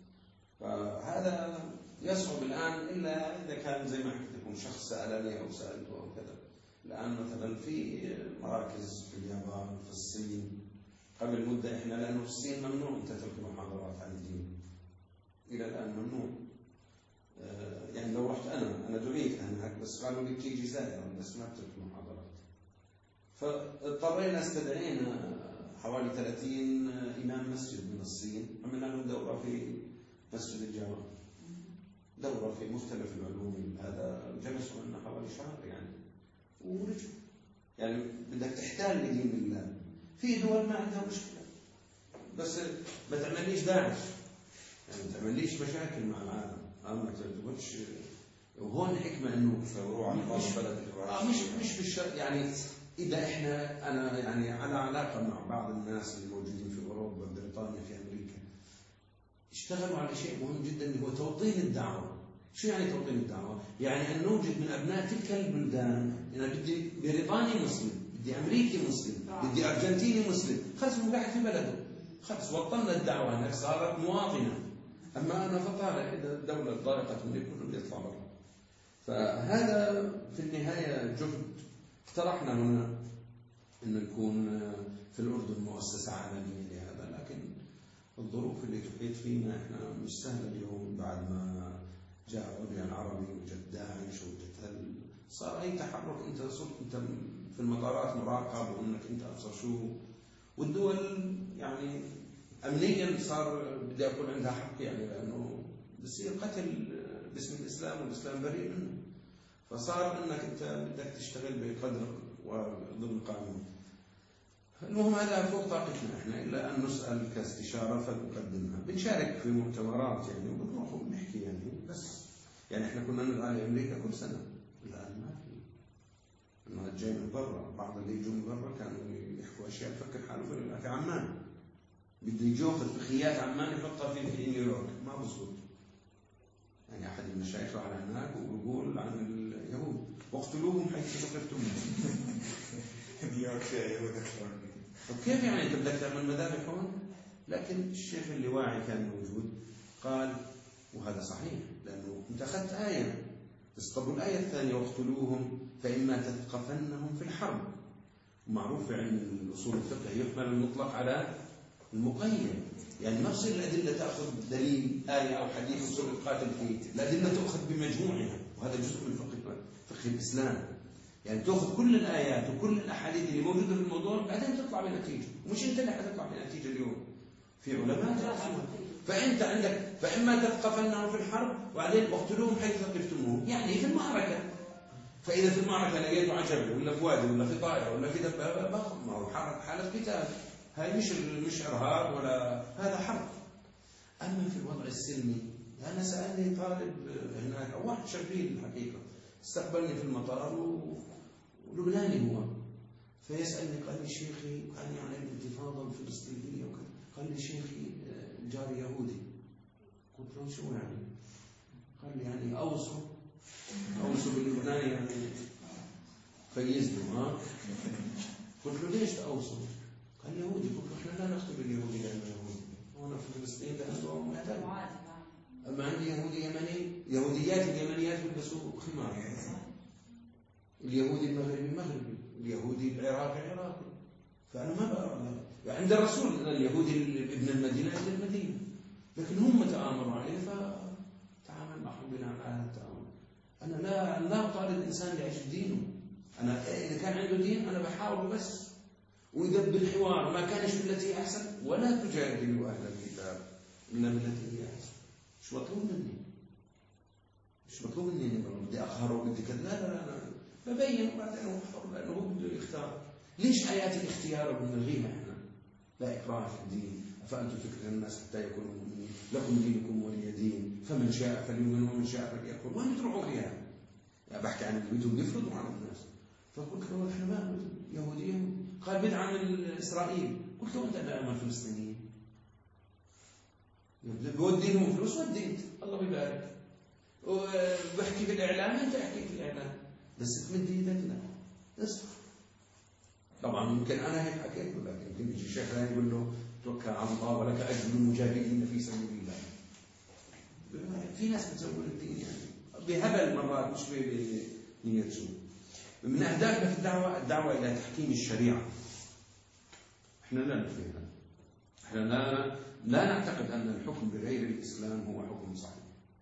فهذا يصعب الان الا اذا كان زي ما حكيت لكم شخص سالني او سالته او كذا. الان مثلا في مراكز في اليابان، في الصين، قبل مده احنا لانه في الصين ممنوع انت تلقي محاضرات عن الدين، الى الان ممنوع. يعني لو رحت انا دعيت هناك بس قالوا لي بتيجي زائرا بس ما بتلقي محاضرات. فاضطرينا استدعينا حوالي 30 امام مسجد من الصين، عملنا لهم دوره في مسجد الجامع، دوره في مختلف العلوم. هذا جلسوا لنا حوالي شهر يعني ورجعوا. يعني بدك تحتال لدين الله. في دول ما عندها مشكله، بس ما تعمليش داعش، يعني ما تعمليش مشاكل مع العالم، ما تقولش. وهون حكمه انه مش بالشرط. يعني اذا انا يعني على علاقه مع بعض الناس اللي موجودين في اوروبا، بريطانيا، في امريكا، اشتغلوا على شيء مهم جدا اللي هو توطين الدعوه. شو يعني توطين الدعوه؟ يعني ان نوجد من ابناء تلك البلدان، انا بدي بريطاني مسلم، بدي امريكي مسلم، بدي ارجنتيني مسلم، خلص هو قاعد في بلده، خلص وطننا الدعوه هناك صارت مواطنه. اما انا فطالع اذا الدوله ضايقت مني كله يطلع برا. فهذا في النهايه جهد. اقترحنا هنا ان يكون في الاردن مؤسسه عالميه لهذا، لكن الظروف اللي تحيط فينا احنا مش سهله اليوم، بعد ما جاء الربيع العربي وجد داعش وجد صار اي تحرك انت صرت انت في المطارات مراقب، وانك انت ابصر شو. والدول يعني امنيا صار بدي اقول عندها حق، يعني لانه بصير قتل باسم الاسلام والاسلام بريء منه. فصار انك انت بدك تشتغل بقدر وضمن قانون. المهم هذا فوق طاقتنا احنا، الا ان نسال كاستشاره فنقدمها. بنشارك في مؤتمرات يعني وبنروح وبنحكي يعني، بس يعني احنا كنا ندعى لامريكا كل سنه، الان ما في. انه جاي من برا، بعض اللي يجوا من برا كانوا يحكوا اشياء تفكر حاله في عمان، بده يجي ياخذ بخيات عمان يحطها في نيويورك، ما بصوت. يعني احد المشايخ على هناك ويقول عن اليهود واقتلوهم حيث ثقفتموهم. نيويورك فيها يهود اكثر. وكيف يعني انت بدك تعمل مذابح هون؟ لكن الشيخ اللي واعي كان موجود قال، وهذا صحيح، لانه انت اخذت ايه، بس طب الايه الثانيه واقتلوهم فاما تثقفنهم في الحرب، معروف في علم الأصول الفقه يحمل المطلق على المقيد. يعني ما تصير الأدلة تأخذ دليل آية أو حديث وتصير القاتل فيه، الأدلة تأخذ بمجموعها، وهذا جزء من فقه الإسلام. يعني تأخذ كل الآيات وكل الأحاديث اللي موجودة في الموضوع بعدين تطلع بنتيجة، ومش أنت اللي حتطلع بنتيجة اليوم، في علماء. فأنت عندك فإما تثقفنهم في الحرب وبعدين اقتلوهم حيث ثقفتموهم، يعني في المعركة. فإذا في المعركة لقيته عجب ولا في وادي ولا في طائرة ولا في دبابة، ما هو حالة قتال، هاي مش إرهاب ولا هذا حرب. أما في الوضع السلمي، أنا سألني طالب هناك أو واحد شربيل الحقيقة، استقبلني في المطار ولبناني هو، فيسألني قال لي شيخي، كان يعني الانتفاضة الفلسطينية وكذا، قال لي شيخي جاري يهودي. قلت له شو يعني؟ قال لي يعني أوصوا باللبناني يعني فيزنوا. قلت له ليش تأوصوا؟ قال يهودي. قلت له احنا لا نختبر اليهودي لأنه يهودي، هنا في فلسطين لأنه معتاد. أما عندي يهودي يمني، يهوديات اليمنيات يلبسوا خمار، اليهودي المغربي، اليهودي العراقي. فأنا ما بقى عند الرسول اليهودي ابن المدينة ابن المدينة، لكن هم تآمروا عليه فتعامل معهم بناء على هذا التآمر. أنا لا أطالب الإنسان لأجل دينه، أنا إذا كان عنده دين أنا بحاول بس، وإذا بالحوار ما كانش بالتي أحسن، ولا تجادلوا أهل الكتاب إلا بالتي هي أحسن. مش مطلوب مني إني بدي أقهر وبدي كذا، لا ببين وبعدين هو حر لأنه هو بده يختار. ليش آيات الاختيار بنلغيها إحنا؟ لا إكراه في الدين، أفأنتم تكرهون الناس حتى يكونوا مؤمنين، لكم دينكم ولي دين، فمن شاء فليؤمن ومن شاء فليكفر. وين بتروحوا فيها؟ يعني بحكي عن اللي بدهم يفرضوا على الناس. فقلت له احنا ما يهوديين، قال بدعة من إسرائيل. قلت له أنت دائما فلسطينيين، بودي لهم فلوس وديت الله بيبارك، وبحكي في الإعلام أنت احكي في الإعلام، بس تمد ايدك لا اصبر. طبعا يمكن أنا هيك حكيت له، لكن يمكن يجي شيخ ثاني يقول له توكل على الله ولك أجر المجاهدين في سبيل الله. في ناس بتزول الدين يعني بهبل مرات، مش بنية سوء. من أهدافنا في الدعوة إلى تحكيم الشريعة. إحنا لا نفهم، إحنا لا نعتقد أن الحكم بغير الإسلام هو حكم صحيح.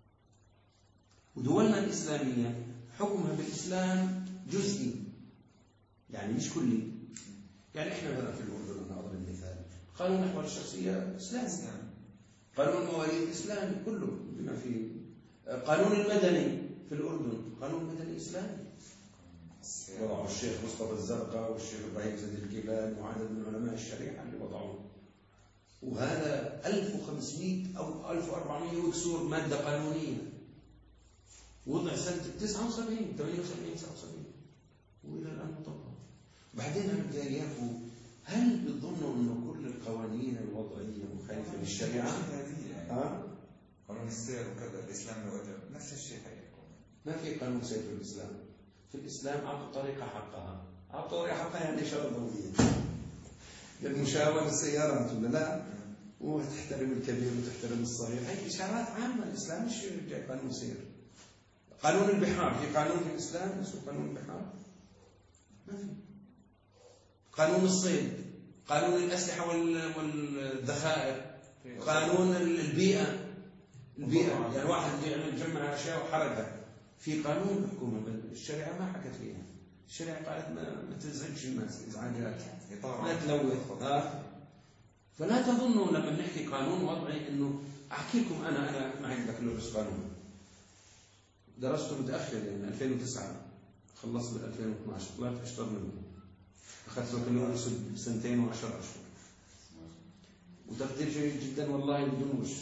ودولنا الإسلامية حكمها بالإسلام جزئي، يعني مش كلي. يعني إحنا مثلا في الأردن، أنا أضرب مثال، قانون الأحوال الشخصية إسلامي، قانون المواريث إسلامي كله بما فيه، قانون المدني في الأردن قانون مدني إسلامي، وضعوا الشيخ مصطفى الزرقاء والشيخ إبراهيم زيد الكيلان وعدد من علماء الشريعة اللي وضعوه. وهذا 1500 أو 1400 وكسور مادة قانونية، وضع سنة 79 78 79 وإلى الآن مطبق. بعدين أنا بدي إياكم، هل بتظنوا إنه كل القوانين الوضعية مخالفة للشريعة؟ قانون السير وكذا الإسلام وجب نفس الشيء حيكون. ما في قانون سير في الإسلام. في الإسلام أعطوا طريقة حقها، أعطوا طريقة حقها يعني إشارة ضوئية للمشاورة السيارات ولا لا، وتحترم الكبير وتحترم الصغير، هي إشارات عامة. الإسلام مش جاي قانون سير. قانون البحار، في قانون في الإسلام اسمه قانون البحار؟ ما في. قانون الصيد، قانون الأسلحة والذخائر، قانون البيئة، يعني واحد يعمل جمع أشياء وحرقها، في قانون الحكومة. الشريعة ما حكت فيها، الشريعة قالت ما تزعجش الناس إزعاجات، لا تلوث. فلا تظنوا لما نحكي قانون وضعي إنه أحكيكم أنا ما عندي بكالوريوس قانون، درسته متأخر يعني 2009، خلصت بال 2012، طلعت أشطر منه، أخذت بكالوريوس بسنتين و10 أشهر، وتقدير جيد جدا والله بدون وش.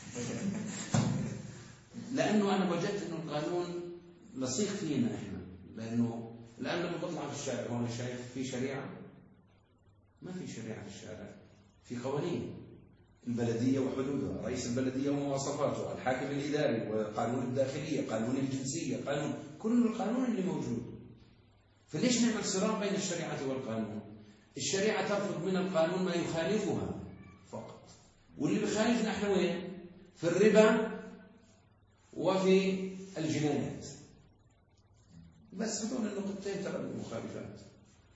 لأنه أنا وجدت إنه القانون لصيق فينا إحنا، لأنه الآن لما بطلع في الشارع هون شايف في شريعة؟ ما في شريعة في الشارع، في قوانين، البلدية وحدودها، رئيس البلدية ومواصفاته، الحاكم الإداري، وقانون الداخلية، قانون الجنسية، قانون، كل القانون اللي موجود. فليش نعمل صراع بين الشريعة والقانون؟ الشريعة ترفض من القانون ما يخالفها فقط، واللي بيخالفنا احنا وين؟ في الربا وفي الجنايات. بس هذول النقطتين ترى المخالفات.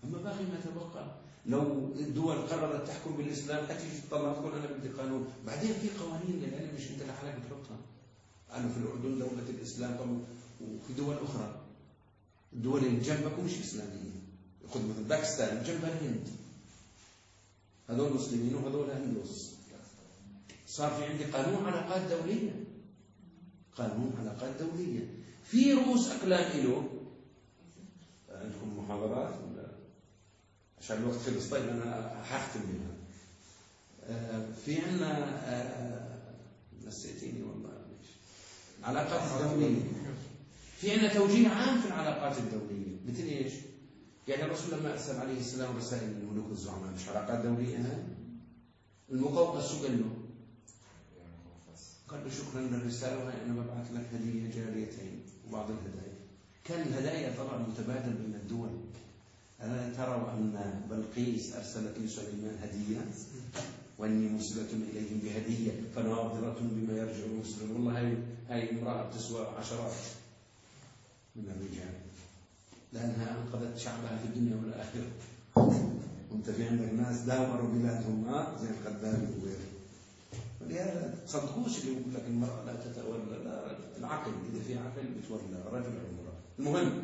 أما باقي ما تبقى لو الدول قررت تحكم بالإسلام هتيجي تطلع تقول أنا بدي قانون. بعدين في قوانين للعلم مش أنت لحالك بتحطها. أنا في الأردن دولة الإسلام طب وفي دول أخرى الدول اللي جنبك مش إسلامية. خذ مثل باكستان جنبها الهند هذول مسلمين وهذول هندوس. صار في عندي قانون علاقات دولية. قانون علاقات دولية في رؤوس أقلام له. عندكم محاضرات ولا عشان الوقت خلص؟ طيب أنا هختم منها. في عنا نسيتيني والله ليش العلاقات الدولية. في عنا توجيه عام في العلاقات الدولية مثل إيش؟ يعني الرسول لما أرسل عليه السلام رسائل للملوك الزعماء مش علاقات دولية هاي؟ المقوقس شو قال له؟ قال له شكرا للرسالة وهي أنا ببعث لك هدية جاريتين وبعض الهدايا. كان الهدايا طبعا متبادل بين الدول. ألا تروا أن بلقيس أرسلت لسليمان هدية وأني مرسلة إليهم بهدية فناظرة بما يرجع المسلم. والله هاي امرأة تسوى عشرات من الرجال لأنها أنقذت شعبها في الدنيا والآخرة. وأنت في عندك ناس داوروا بلادهم زي القذافي وغيره. ولهذا تصدقوش اللي يقول لك المرأة لا تتولى. لا العقل إذا في عقل بتولى رجل أو امرأة. المهم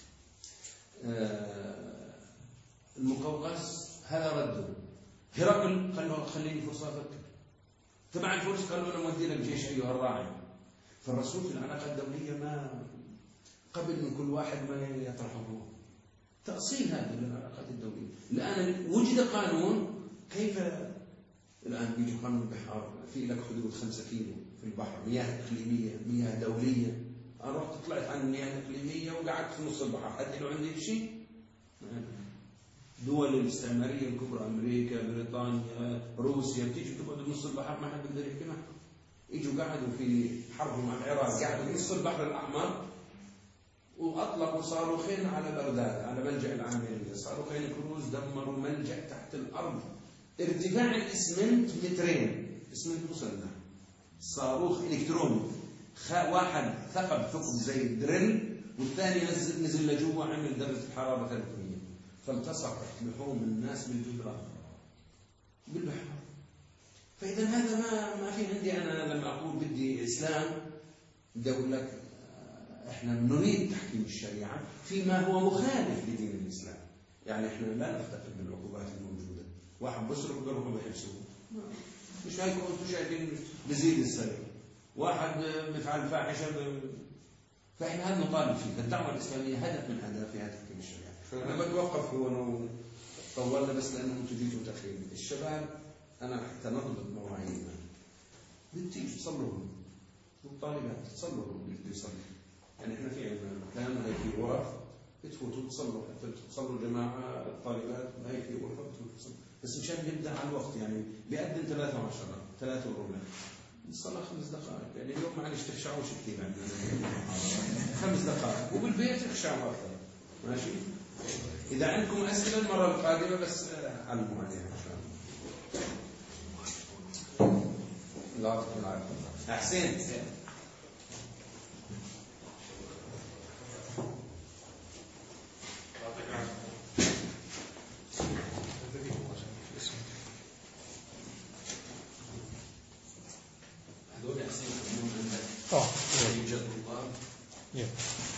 المقوقس هذا رده. هرقل قال له خليني فرصة أفكر. تبع الفرس قال له أنا مودي لك جيش أيها الراعي. فالرسول في العلاقة الدولية ما قبل من كل واحد ما يطرحه هو. تأصيل هذا للعلاقات الدولية. الآن وجد قانون. كيف الآن بيجي قانون البحار في لك حدود 5 كيلو في البحر مياه إقليمية مياه دولية. أنا رحت طلعت عن المياه الإقليمية وقعدت في نص البحر. حد له عندي شيء؟ دول الاستعمارية الكبرى أمريكا بريطانيا روسيا بتيجي تقعد بنص البحر ما حد بيقدر يحكي معك. اجوا قعدوا في حرب مع العراق قعدوا في نص البحر الأحمر وأطلقوا صاروخين على بغداد على ملجأ العاملية. صاروخين كروز دمروا ملجأ تحت الأرض ارتفاع الإسمنت 2 متر. إسمنت مسلح صاروخ إلكتروني. واحد ثقب زي الدريل والثاني نزل لجوا عمل درجة الحرارة 300 فالتصقت لحوم الناس بالجدران بالبحر. فإذا هذا ما في عندي. أنا لما أقول بدي إسلام بدي أقول لك إحنا نريد تحكيم الشريعة فيما هو مخالف لدين الإسلام. يعني إحنا لا نفتقد بالعقوبات الموجودة. واحد بسرق بقربه بحبسه مش هيكون أنتم شايفين بزيد السرقة. واحد بفعل فاحشة فإحنا هذا نطالب فيه. الدعوة الإسلامية هدف من أهدافها تحكيم الشريعة. أنا بتوقف هو طولنا بس لأنه أنتم جيتوا تأخير. الشباب أنا حتى نضبط مواعيدنا بدي تصلوا والطالبات تصلوا اللي يصلي. يعني إحنا في عندنا مكان هاي في غرف بتفوتوا تصلوا جماعة الطالبات هاي في غرفة بتفوتوا بس مشان نبدأ على الوقت. يعني بيقدم 3:10 الصلاة 5 دقائق. يعني اليوم معلش تخشعوش كثير عندنا 5 دقائق وبالبيت تخشعوا أكثر. ماشي. إذا عندكم أسئلة المرة القادمة بس علموا عليها إن شاء الله. الله يعطيكم العافية. أحسن. هذول أحسن يوجد الله.